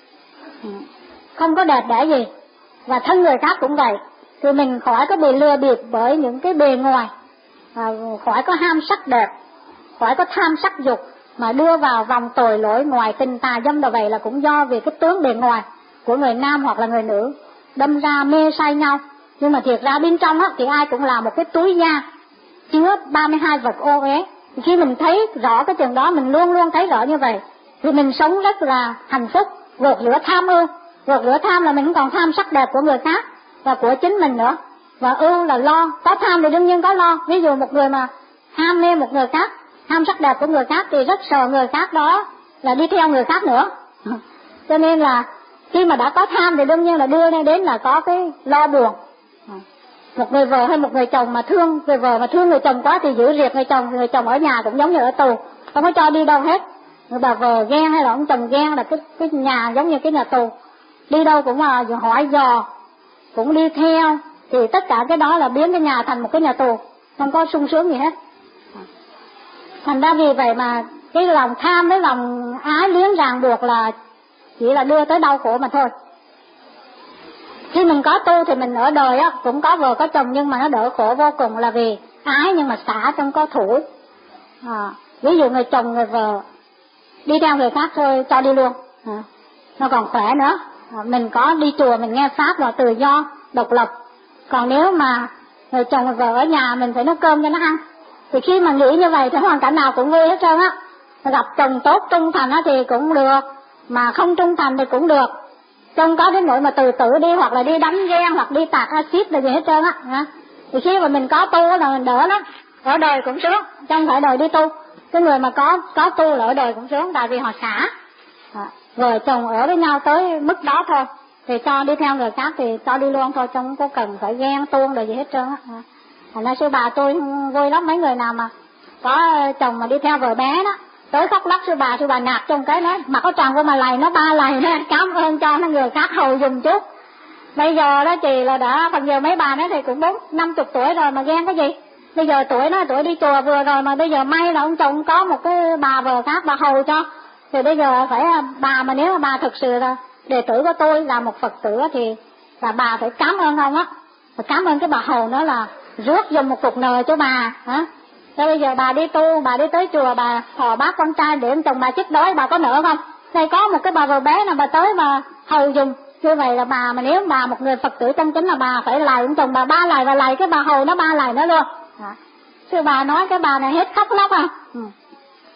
không có đẹp đẽ gì, và thân người khác cũng vậy. Thì mình khỏi có bị lừa bịp bởi những cái bề ngoài, à, khỏi có ham sắc đẹp, khỏi có tham sắc dục mà đưa vào vòng tội lỗi ngoài tình tà dâm đồ. Vậy là cũng do vì cái tướng bề ngoài của người nam hoặc là người nữ đâm ra mê say nhau. Nhưng mà thiệt ra bên trong á, thì ai cũng là một cái túi da chứa ba mươi hai vật ô uế. Khi mình thấy rõ cái chuyện đó, mình luôn luôn thấy rõ như vậy, thì mình sống rất là hạnh phúc, vượt lửa tham ưu. Vượt lửa tham là mình không còn tham sắc đẹp của người khác và của chính mình nữa. Và ưu là lo, có tham thì đương nhiên có lo. Ví dụ một người mà ham mê một người khác, ham sắc đẹp của người khác thì rất sợ người khác đó là đi theo người khác nữa. Cho nên là khi mà đã có tham thì đương nhiên là đưa đến là có cái lo buồn. Một người vợ hay một người chồng mà thương người vợ mà thương người chồng quá thì giữ riệt người chồng, người chồng ở nhà cũng giống như ở tù, không có cho đi đâu hết. Người bà vợ ghen hay là ông chồng ghen là cái cái nhà giống như cái nhà tù, đi đâu cũng là hỏi dò, cũng đi theo, thì tất cả cái đó là biến cái nhà thành một cái nhà tù, không có sung sướng gì hết. Thành ra vì vậy mà cái lòng tham với lòng ái luyến ràng buộc là chỉ là đưa tới đau khổ mà thôi. Khi mình có tu thì mình ở đời á cũng có vợ có chồng, nhưng mà nó đỡ khổ vô cùng là vì ái nhưng mà xả trong có thủ. À, ví dụ người chồng người vợ đi theo người khác thôi cho đi luôn, à, nó còn khỏe nữa. À, mình có đi chùa mình nghe pháp là tự do độc lập. Còn nếu mà người chồng người vợ ở nhà mình phải nấu cơm cho nó ăn, thì khi mà nghĩ như vậy thì hoàn cảnh nào cũng vui hết trơn á. Gặp chồng tốt trung thành á thì cũng được, mà không trung thành thì cũng được. Không có đến nỗi mà từ tử đi, hoặc là đi đánh ghen, hoặc đi tạt axit là gì hết trơn á. Thì khi mà mình có tu là mình đỡ lắm, ở đời cũng sướng, không phải đời đi tu. Cái người mà có có tu là ở đời cũng sướng, tại vì họ xả. À, vợ chồng ở với nhau tới mức đó thôi, thì cho đi theo người khác thì cho đi luôn thôi, không có cần phải ghen tuông rồi gì hết trơn á. Thành ra sư bà tôi vui lắm, mấy người nào mà có chồng mà đi theo vợ bé đó, tới khóc lóc sư bà, sư bà nạt trong cái nói mà có chồng vô mà lầy nó ba lầy nó cảm ơn cho nó người khác hầu dùng chút. Bây giờ đó chị là đã, phần giờ mấy bà nữa thì cũng bốn năm chục tuổi rồi mà ghen cái gì. Bây giờ tuổi nó tuổi đi chùa vừa rồi mà bây giờ may là ông chồng có một cái bà vợ khác bà hầu cho. Thì bây giờ phải bà, mà nếu mà bà thực sự là đệ tử của tôi là một Phật tử thì là bà phải cảm ơn ông á, và cảm ơn cái bà hầu đó là rước dùng một cục nồi cho bà hả. Thế bây giờ bà đi tu, bà đi tới chùa, bà thọ bác con trai để ông chồng bà chết đói, bà có nỡ không? Đây có một cái bà vợ bé nào bà tới bà hầu dùng. Như vậy là bà, mà nếu bà một người Phật tử chân chính là bà phải lạy ông chồng bà ba lạy, và lạy cái bà hầu nó ba lạy nữa luôn. Sư bà nói cái bà này hết khóc lóc à. Ừ.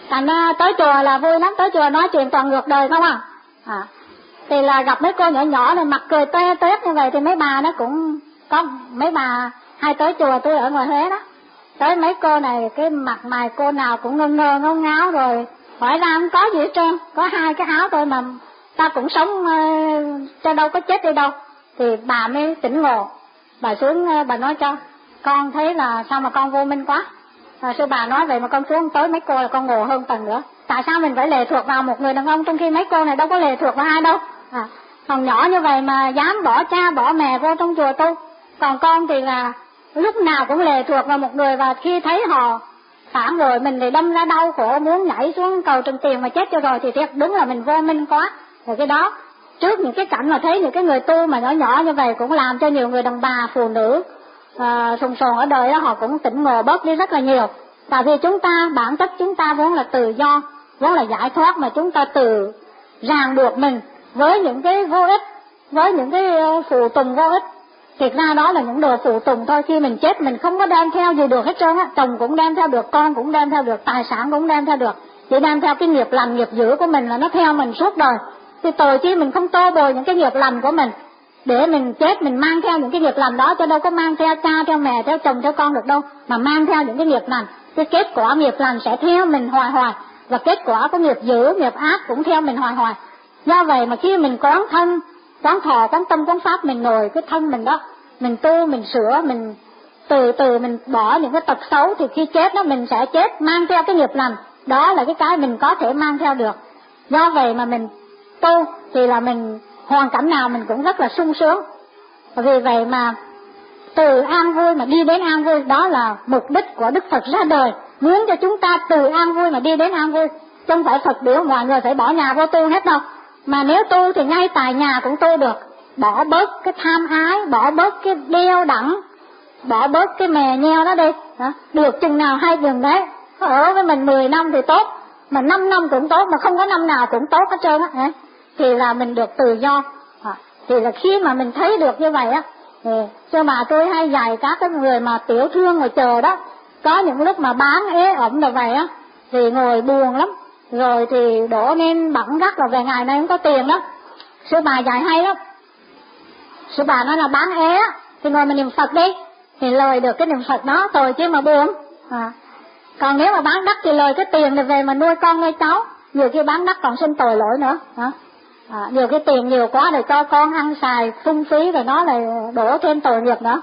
Thành ra tới chùa là vui lắm, tới chùa nói chuyện toàn ngược đời không à. à. Thì là gặp mấy cô nhỏ nhỏ này mặt cười toe toét như vậy thì mấy bà nó cũng có, mấy bà hay tới chùa tôi ở ngoài Huế đó, tới mấy cô này cái mặt mày cô nào cũng ngơ ngơ ngáo ngáo, rồi hỏi ra không có gì hết trơn, có hai cái áo thôi mà ta cũng sống uh, cho đâu có chết đi đâu. Thì bà mới tỉnh ngộ, bà xuống uh, bà nói cho con thấy là sao mà con vô minh quá. À, sư bà nói vậy mà con xuống tới mấy cô là con ngộ hơn phần nữa. Tại sao mình phải lệ thuộc vào một người đàn ông trong khi mấy cô này đâu có lệ thuộc vào ai đâu. À, còn nhỏ như vậy mà dám bỏ cha bỏ mẹ vô trong chùa tu. Còn con thì là lúc nào cũng lệ thuộc vào một người, và khi thấy họ phản rồi mình thì đâm ra đau khổ muốn nhảy xuống cầu trần tiền mà chết cho rồi thì thiệt đúng là mình vô minh quá. Rồi cái đó trước những cái cảnh mà thấy những cái người tu mà nhỏ nhỏ như vậy cũng làm cho nhiều người đàn bà phụ nữ à, sùng sồn ở đời đó họ cũng tỉnh ngộ bớt đi rất là nhiều. Tại vì chúng ta bản chất chúng ta vốn là tự do, vốn là giải thoát, mà chúng ta tự ràng buộc mình với những cái vô ích, với những cái phụ tùng vô ích. Thiệt ra đó là những đồ phụ tùng thôi, khi mình chết mình không có đem theo gì được hết trơn á, chồng cũng đem theo được, con cũng đem theo được, tài sản cũng đem theo được, chỉ đem theo cái nghiệp lành nghiệp dữ của mình là nó theo mình suốt đời. Thì tội chi mình không tô bồi những cái nghiệp lành của mình, để mình chết mình mang theo những cái nghiệp lành đó, cho đâu có mang theo cha, theo mẹ, theo chồng, theo con được đâu, mà mang theo những cái nghiệp lành. Cái kết quả nghiệp lành sẽ theo mình hoài hoài, và kết quả của nghiệp dữ, nghiệp ác cũng theo mình hoài hoài. Do vậy mà khi mình quán thân, quán thọ, quán tâm, quán pháp, mình ngồi cái thân mình đó, mình tu, mình sửa, mình từ từ mình bỏ những cái tật xấu, thì khi chết đó mình sẽ chết mang theo cái nghiệp lành. Đó là cái cái mình có thể mang theo được. Do vậy mà mình tu thì là mình hoàn cảnh nào mình cũng rất là sung sướng. Vì vậy mà từ an vui mà đi đến an vui, đó là mục đích của Đức Phật ra đời, muốn cho chúng ta từ an vui mà đi đến an vui. Không phải Phật biểu mọi người phải bỏ nhà vô tu hết đâu, mà nếu tu thì ngay tại nhà cũng tu được. Bỏ bớt cái tham ái, bỏ bớt cái đeo đẳng, bỏ bớt cái mè nheo đó đi. Hả? Được chừng nào hay chừng đấy. Ở với mình mười năm thì tốt, mà năm năm cũng tốt, mà không có năm nào cũng tốt hết trơn á. Thì là mình được tự do. À, thì là khi mà mình thấy được như vậy á, thì cho bà tôi hay dạy các cái người mà tiểu thương ngồi chờ đó, có những lúc mà bán ế ẩm rồi vậy á, thì ngồi buồn lắm, rồi thì đổ nên bẵng gắt là về ngày nay không có tiền đó. Sư bà dạy hay lắm. Sư bà nói là bán ế á, thì ngồi mà niệm Phật đi, thì lời được cái niệm Phật đó thôi chứ mà buồn. À, còn nếu mà bán đắt thì lời cái tiền thì về mà nuôi con nuôi cháu, nhiều khi bán đắt còn sinh tội lỗi nữa. Hả? À, nhiều cái tiền nhiều quá rồi cho con ăn xài phung phí, rồi nó lại đổ thêm tội nghiệp nữa.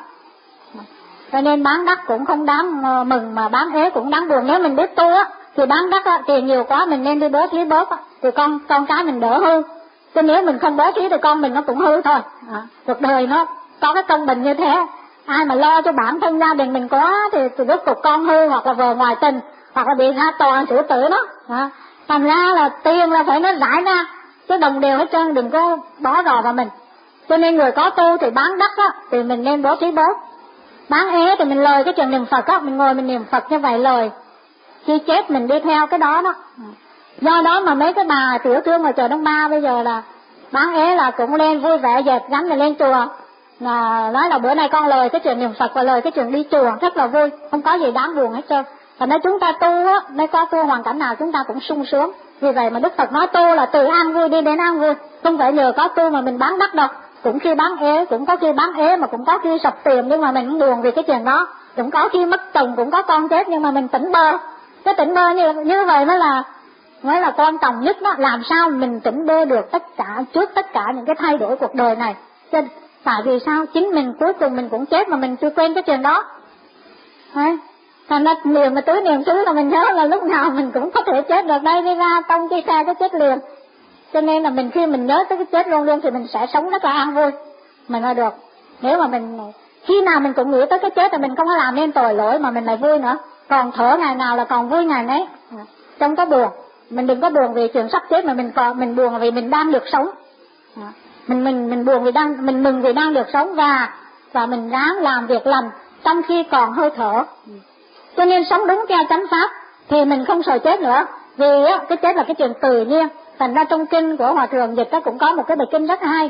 Cho nên bán đắt cũng không đáng mừng, mà bán ế cũng đáng buồn. Nếu mình biết tu á thì bán đắt á, tiền nhiều quá mình nên đi bố thí bớt á, thì con con cái mình đỡ hư. Chứ nếu mình không bố thí thì con mình nó cũng hư thôi. À, cuộc đời nó có cái công bình như thế. Ai mà lo cho bản thân gia đình mình quá thì, thì rốt cuộc con hư, hoặc là vợ ngoài tình, hoặc là bị ra tòa xử tử đó. À, thành ra là tiền là phải nó giải ra, chứ đồng đều hết trơn, đừng có bỏ rò vào mình. Cho nên người có tu thì bán đắt á thì mình nên bố thí bớt. Bán ế thì mình lời cái chuyện niệm Phật á, mình ngồi mình niệm Phật như vậy, lời khi chết mình đi theo cái đó đó. Do đó mà mấy cái bà tiểu thương mà chờ đông ba bây giờ là bán ế là cũng lên vui vẻ dệt gắn rồi lên chùa, là nói là bữa nay con lời cái chuyện niệm Phật và lời cái chuyện đi chùa rất là vui, không có gì đáng buồn hết trơn. Và nếu chúng ta tu á, nếu có tu hoàn cảnh nào chúng ta cũng sung sướng. Vì vậy mà Đức Phật nói tu là từ an vui đi đến an vui, không phải nhờ có tu mà mình bán đắt đâu. Cũng khi bán ế, cũng có khi bán ế mà cũng có khi sập tiền, nhưng mà mình cũng buồn vì cái chuyện đó. Cũng có khi mất chồng, cũng có con chết, nhưng mà mình tỉnh bơ. Cái tỉnh bơ như như vậy mới là mới là quan trọng nhất đó. Làm sao mình tỉnh bơ được tất cả trước tất cả những cái thay đổi cuộc đời này. Chứ tại vì sao chính mình cuối cùng mình cũng chết mà mình chưa quên cái chuyện đó. Đấy. Thành ra niệm mà tứ niệm xứ là mình nhớ là lúc nào mình cũng có thể chết được. Đây đi ra tông cái xe cái chết liền. Cho nên là mình khi mình nhớ tới cái chết luôn luôn thì mình sẽ sống rất là an vui. Mình nói được. Nếu mà mình khi nào mình cũng nghĩ tới cái chết thì mình không có làm nên tội lỗi mà mình lại vui nữa. Còn thở ngày nào là còn vui ngày nấy. Không có buồn. Mình đừng có buồn vì chuyện sắp chết mà mình còn mình buồn vì mình đang được sống. Mình mình mình buồn vì đang mình mừng vì đang được sống và và mình ráng làm việc lành trong khi còn hơi thở. Cho nên sống đúng theo chánh pháp thì mình không sợ chết nữa. Vì á, cái chết là cái chuyện tự nhiên. Thành ra trong kinh của Hòa Thượng dịch đó cũng có một cái bài kinh rất hay.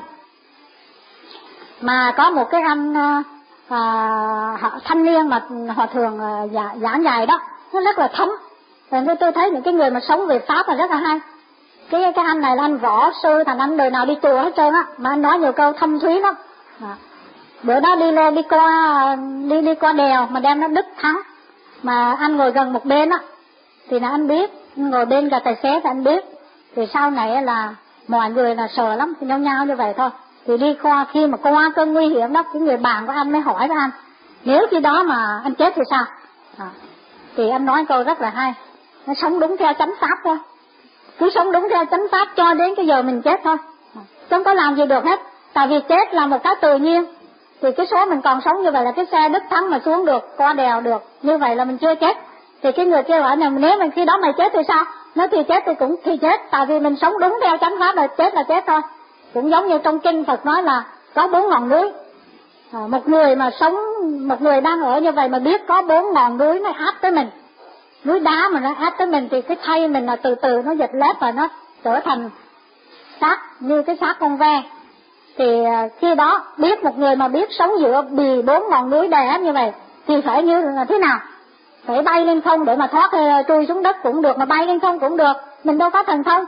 Mà có một cái anh à, thanh niên mà Hòa Thượng à, giảng dạy đó, nó rất là thấm. Rồi tôi thấy những cái người mà sống về Pháp là rất là hay. Cái cái anh này là anh võ sư, thành anh đời nào đi chùa hết trơn á, mà anh nói nhiều câu thâm thúy lắm. À. Bữa đó đi lên đi qua đi đi qua đèo mà đem nó đứt thắng, mà anh ngồi gần một bên á, thì là anh biết, anh ngồi bên cả tài xế thì anh biết. Thì sau này là mọi người là sợ lắm, thì nhau nhau như vậy thôi. Thì đi qua, khi mà qua cơn nguy hiểm đó, cái người bạn của anh mới hỏi với anh, nếu khi đó mà anh chết thì sao? À. Thì anh nói câu rất là hay, nó sống đúng theo chánh pháp thôi, cứ sống đúng theo chánh pháp cho đến cái giờ mình chết thôi, không có làm gì được hết. Tại vì chết là một cái tự nhiên, thì cái số mình còn sống như vậy là cái xe đứt thắng mà xuống được, qua đèo được, như vậy là mình chưa chết. Thì cái người kia hỏi là nếu mình khi đó mày chết thì sao? Nếu thì chết thì cũng thì chết, tại vì mình sống đúng theo chánh pháp là chết là chết thôi. Cũng giống như trong kinh Phật nói là có bốn ngọn núi. À, một người mà sống, một người đang ở như vậy mà biết có bốn ngọn núi nó áp tới mình, núi đá mà nó áp tới mình, thì cái thây mình là từ từ nó giật lép và nó trở thành xác, như cái xác con ve. Thì khi đó biết một người mà biết sống giữa bì bốn ngọn núi đè ép như vậy thì phải như là thế nào? Phải bay lên không để mà thoát, hay chui xuống đất cũng được, mà bay lên không cũng được, mình đâu có thần thông.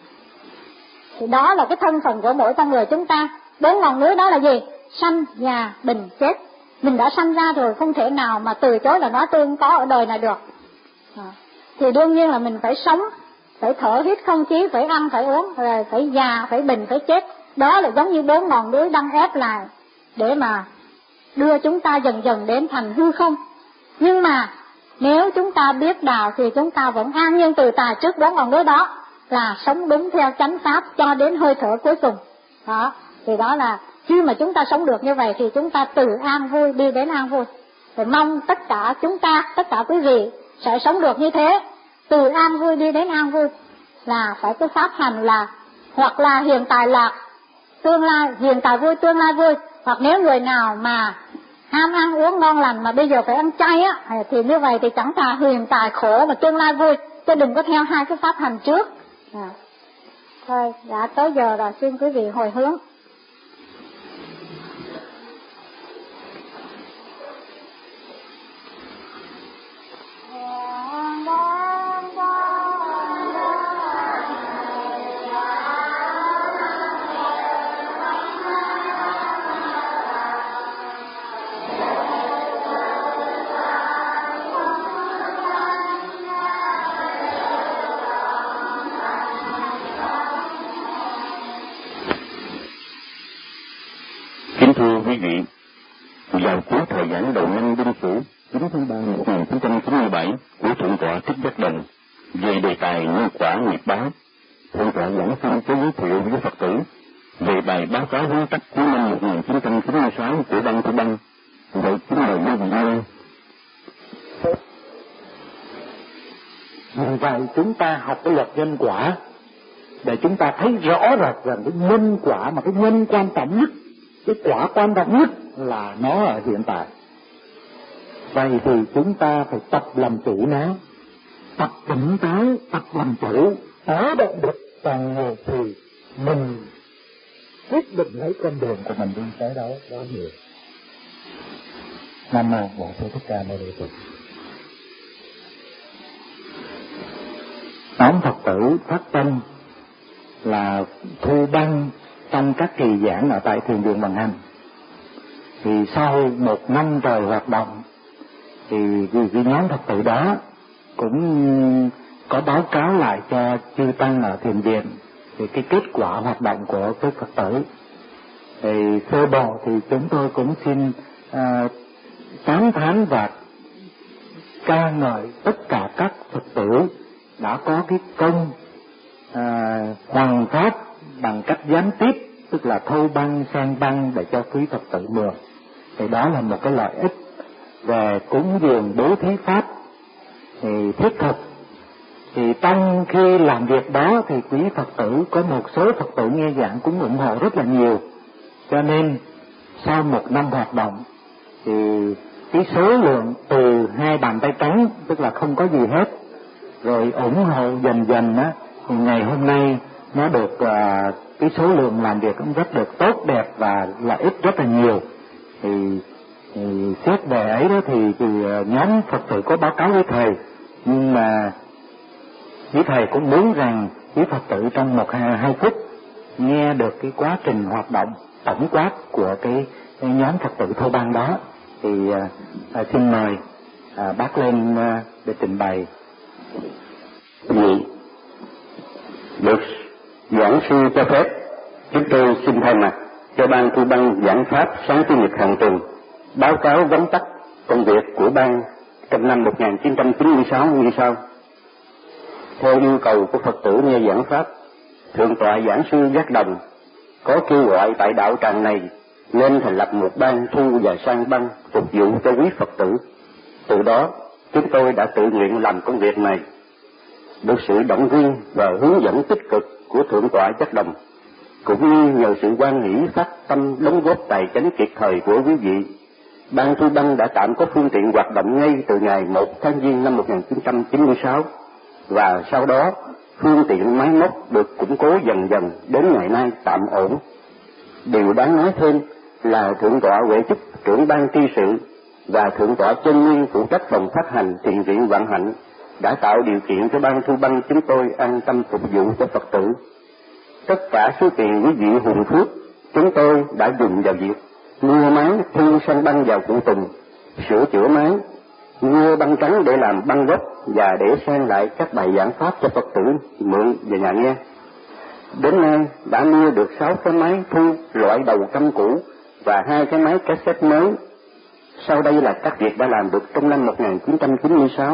Thì đó là cái thân phận của mỗi con người chúng ta. Bốn ngọn núi đó là gì? Sanh, già, bệnh, chết. Mình đã sanh ra rồi, không thể nào mà từ chối là nói tôi không có ở đời này được. À, thì đương nhiên là mình phải sống, phải thở hít không khí, phải ăn, phải uống, rồi phải già, phải bệnh, phải chết. Đó là giống như bốn ngọn núi đang ép lại để mà đưa chúng ta dần dần đến thành hư không. Nhưng mà nếu chúng ta biết đạo thì chúng ta vẫn an nhiên tự tại trước bốn ngọn núi đó, là sống đúng theo chánh pháp cho đến hơi thở cuối cùng. Đó, thì đó là khi mà chúng ta sống được như vậy thì chúng ta từ an vui đi đến an vui. Thì mong tất cả chúng ta, tất cả quý vị sẽ sống được như thế, từ an vui đi đến an vui, là phải cái pháp hành là hoặc là hiện tại lạc, tương lai hiện tại vui, tương lai vui. Hoặc nếu người nào mà ham ăn uống ngon lành mà bây giờ phải ăn chay á, thì như vậy thì chẳng thà hiện tại khổ mà tương lai vui, chứ đừng có theo hai cái pháp hành trước. À. Thôi đã tới giờ rồi, xin quý vị hồi hướng. Quý vị, vào cuối thời gian đầu năm Đinh Sửu chín tháng ba năm một nghìn chín trăm chín mươi bảy của Thượng tọa Thích Giác Đần về đề tài nhân quả nghiệp báo, Thượng tọa giảng xin có giới thiệu với Phật tử về bài báo cáo nguyên tắc cuối năm một nghìn chín trăm chín mươi sáu của Ban Thu Băng. Vậy kính mời quý vị nghe. Vì vậy chúng ta học cái luật nhân quả để chúng ta thấy rõ rệt rằng cái nhân quả mà cái nhân quan trọng nhất, cái quả quan trọng nhất là nó ở hiện tại. Vậy thì chúng ta phải tập làm chủ nó, tập tỉnh táo, tập làm chủ, ở động lực càng nhiều thì mình quyết định lấy con đường của mình đi tới đó đó nhiều. Nam mô Bổn Sư Thích Ca Mâu Ni Phật. Nhóm Phật tử phát tâm là Thu Băng trong các kỳ giảng ở tại Thiền viện Bằng Hành. Thì sau một năm trời hoạt động thì cái nhóm Phật tử đó cũng có báo cáo lại cho chư tăng ở thiền viện thì cái kết quả hoạt động của các Phật tử. Thì sơ bộ thì chúng tôi cũng xin à, tán thán và ca ngợi tất cả các Phật tử đã có cái công à, hoàn pháp bằng cách gián tiếp, tức là thâu băng, sang băng để cho quý Phật tử mượn. Thì đó là một cái lợi ích về cúng dường bố thí pháp thì thiết thực. Thì trong khi làm việc đó thì quý Phật tử có một số Phật tử nghe giảng cũng ủng hộ rất là nhiều. Cho nên sau một năm hoạt động thì cái số lượng từ hai bàn tay trắng, tức là không có gì hết, rồi ủng hộ dần dần á, thì ngày hôm nay nó được uh, cái số lượng làm việc cũng rất được tốt đẹp và lợi ích rất là nhiều. Thì, thì xét về ấy đó thì, thì uh, nhóm Phật tử có báo cáo với thầy, nhưng mà quý thầy cũng muốn rằng quý Phật tử trong một hai, hai phút nghe được cái quá trình hoạt động tổng quát của cái, cái nhóm Phật tử Thâu Bang đó, thì à, à, xin mời à, bác lên à, để trình bày. Vị được giảng sư cho phép, chúng tôi xin thay mặt cho ban thu băng giảng pháp sáng chủ nhật hàng tuần báo cáo vắn tắt công việc của ban trong năm một nghìn chín trăm chín mươi sáu như sau. Theo yêu cầu của Phật tử nghe giảng pháp, Thượng tọa giảng sư Giác Đồng có kêu gọi tại đạo tràng này nên thành lập một ban thu và sang băng phục vụ cho quý Phật tử. Từ đó, chúng tôi đã tự nguyện làm công việc này. Được sự động viên và hướng dẫn tích cực của Thượng tọa Giác Đồng, cũng như nhờ sự hoan hỷ phát tâm đóng góp tài chánh kịp thời của quý vị, ban thu băng đã tạm có phương tiện hoạt động ngay từ ngày một tháng Giêng năm một nghìn chín trăm chín mươi sáu, và sau đó phương tiện máy móc được củng cố dần dần đến ngày nay tạm ổn. Điều đáng nói thêm là Thượng tọa Huệ Chúc, trưởng ban tri sự, và Thượng tọa Chân Nguyên phụ trách phòng phát hành thiền viện Vạn Hạnh đã tạo điều kiện cho ban thu băng chúng tôi an tâm phục vụ cho Phật tử. Tất cả số tiền quý vị hùng phước chúng tôi đã dùng vào việc mua máy thu sang băng vào phụ tùng, sửa chữa máy, mua băng trắng để làm băng gốc và để sang lại các bài giảng pháp cho Phật tử mượn về nhà nghe. Đến nay đã mua được sáu cái máy thu loại đầu căm cũ và hai cái máy cassette mới. Sau đây là các việc đã làm được trong năm một nghìn chín trăm chín mươi sáu.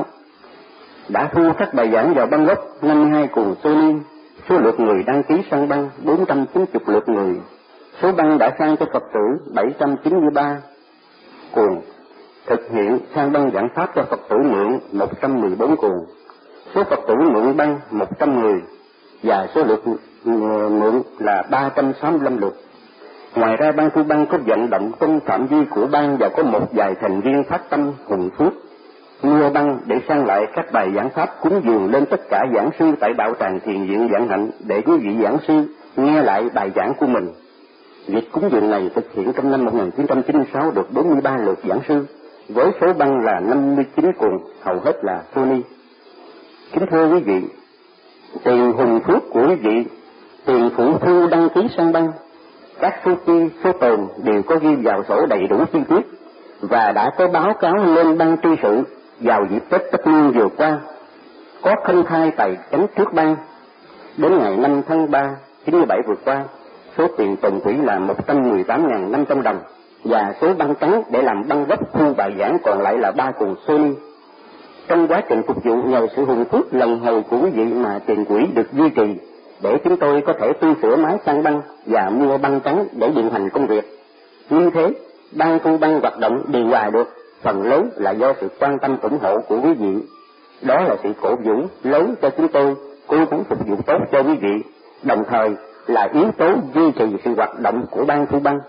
Đã thu các bài giảng vào băng gốc năm mươi hai cuộn Sony, số lượt người đăng ký sang băng bốn trăm chín mươi lượt người. Số băng đã sang cho Phật tử bảy trăm chín mươi ba cuộn, thực hiện sang băng giảng pháp cho Phật tử mượn một trăm mười bốn cuộn. Số Phật tử mượn băng một trăm người và số lượt mượn là ba trăm sáu mươi lăm lượt. Ngoài ra, ban thu băng có vận động trong phạm vi của ban và có một vài thành viên phát tâm hùng phước mua băng để sang lại các bài giảng pháp cúng dường lên tất cả giảng sư tại đạo tràng thiền viện Vạn Hạnh để quý vị giảng sư nghe lại bài giảng của mình. Việc cúng dường này thực hiện trong năm một nghìn chín trăm chín mươi sáu được bốn mươi ba lượt giảng sư, với số băng là năm mươi chín cuộn, hầu hết là Sony. Kính thưa quý vị, tiền hùng phước của quý vị, tiền phụ thu đăng ký sang băng, các số chi, số tồn đều có ghi vào sổ đầy đủ chi tiết và đã có báo cáo lên ban tri sự vào dịp Tết Tất Niên vừa qua, có công khai tài chánh trước ban. Đến ngày năm tháng ba chín mươi bảy vừa qua, số tiền tồn quỹ là một trăm mười tám nghìn năm trăm đồng và số băng trắng để làm băng gốc thu bài giảng còn lại là ba cuộn Sony. Trong quá trình phục vụ, nhờ sự hùng phước lần hồi của quý vị mà tiền quỹ được duy trì để chúng tôi có thể tu sửa máy sang băng và mua băng trắng để vận hành công việc. Như thế, ban thu băng hoạt động điều hòa được, phần lớn là do sự quan tâm ủng hộ của quý vị. Đó là sự cổ vũ lớn cho chúng tôi cố gắng phục vụ tốt cho quý vị, đồng thời là yếu tố duy trì sự hoạt động của ban thu băng.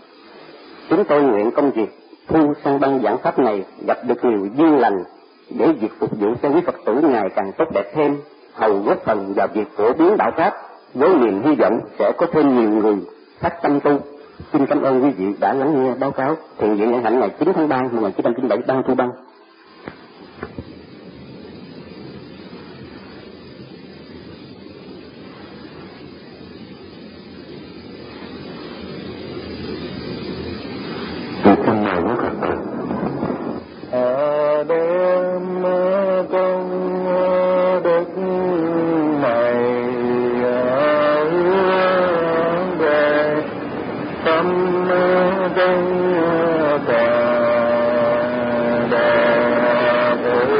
Chúng tôi nguyện công việc thu sang băng giảng pháp này gặp được nhiều duyên lành để việc phục vụ cho quý Phật tử ngày càng tốt đẹp thêm, hầu góp phần vào việc phổ biến đạo pháp, với niềm hy vọng sẽ có thêm nhiều người phát tâm tu. Xin cảm ơn quý vị đã lắng nghe báo cáo thiền viện Vạn Hạnh ngày chín tháng ba năm một nghìn chín trăm chín mươi bảy ban thu băng. Xin mời quý Phật tử. Ở đêm con đức này hướng về tâm chân toàn đẹp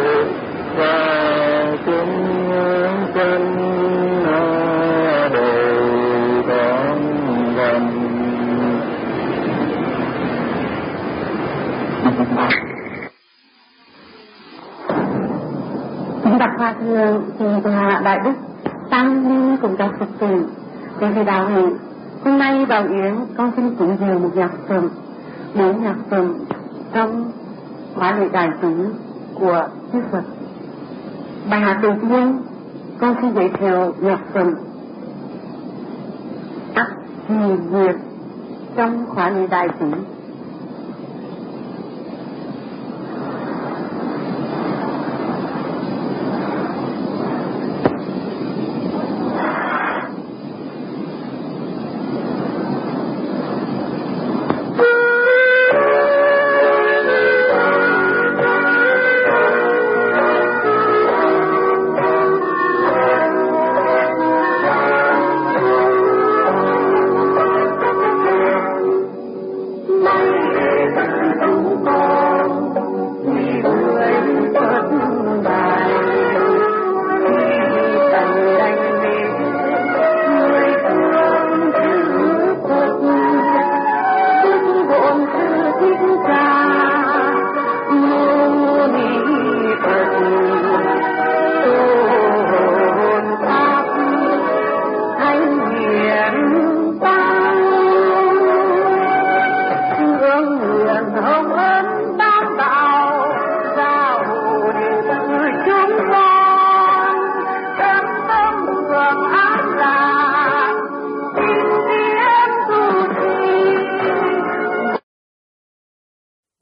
và chúng sanh đều con gần. Kính bạch Hòa Thượng, thì Hạ Đại Đức Tăng Ni cùng các Phật tử trên thầy đạo hạnh, hôm nay vào yến con xin cúng dường một nhạc phẩm, bốn nhạc phẩm trong khóa lễ đại chúng của Chư Phật. Bài hát đầu tiên con xin giới thiệu nhạc phẩm Ác Trì Nguyệt trong khóa lễ đại chúng.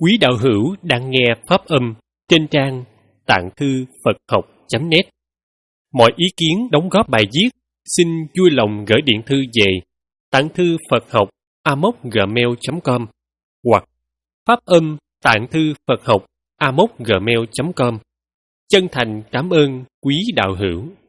Quý đạo hữu đang nghe pháp âm trên trang tạng thư Phật học chấm net. Mọi ý kiến đóng góp bài viết xin vui lòng gửi điện thư về tạng thư Phật học a m o c gmail chấm com hoặc pháp âm tạng thư Phật học a m o c gmail chấm com. Chân thành cảm ơn quý đạo hữu.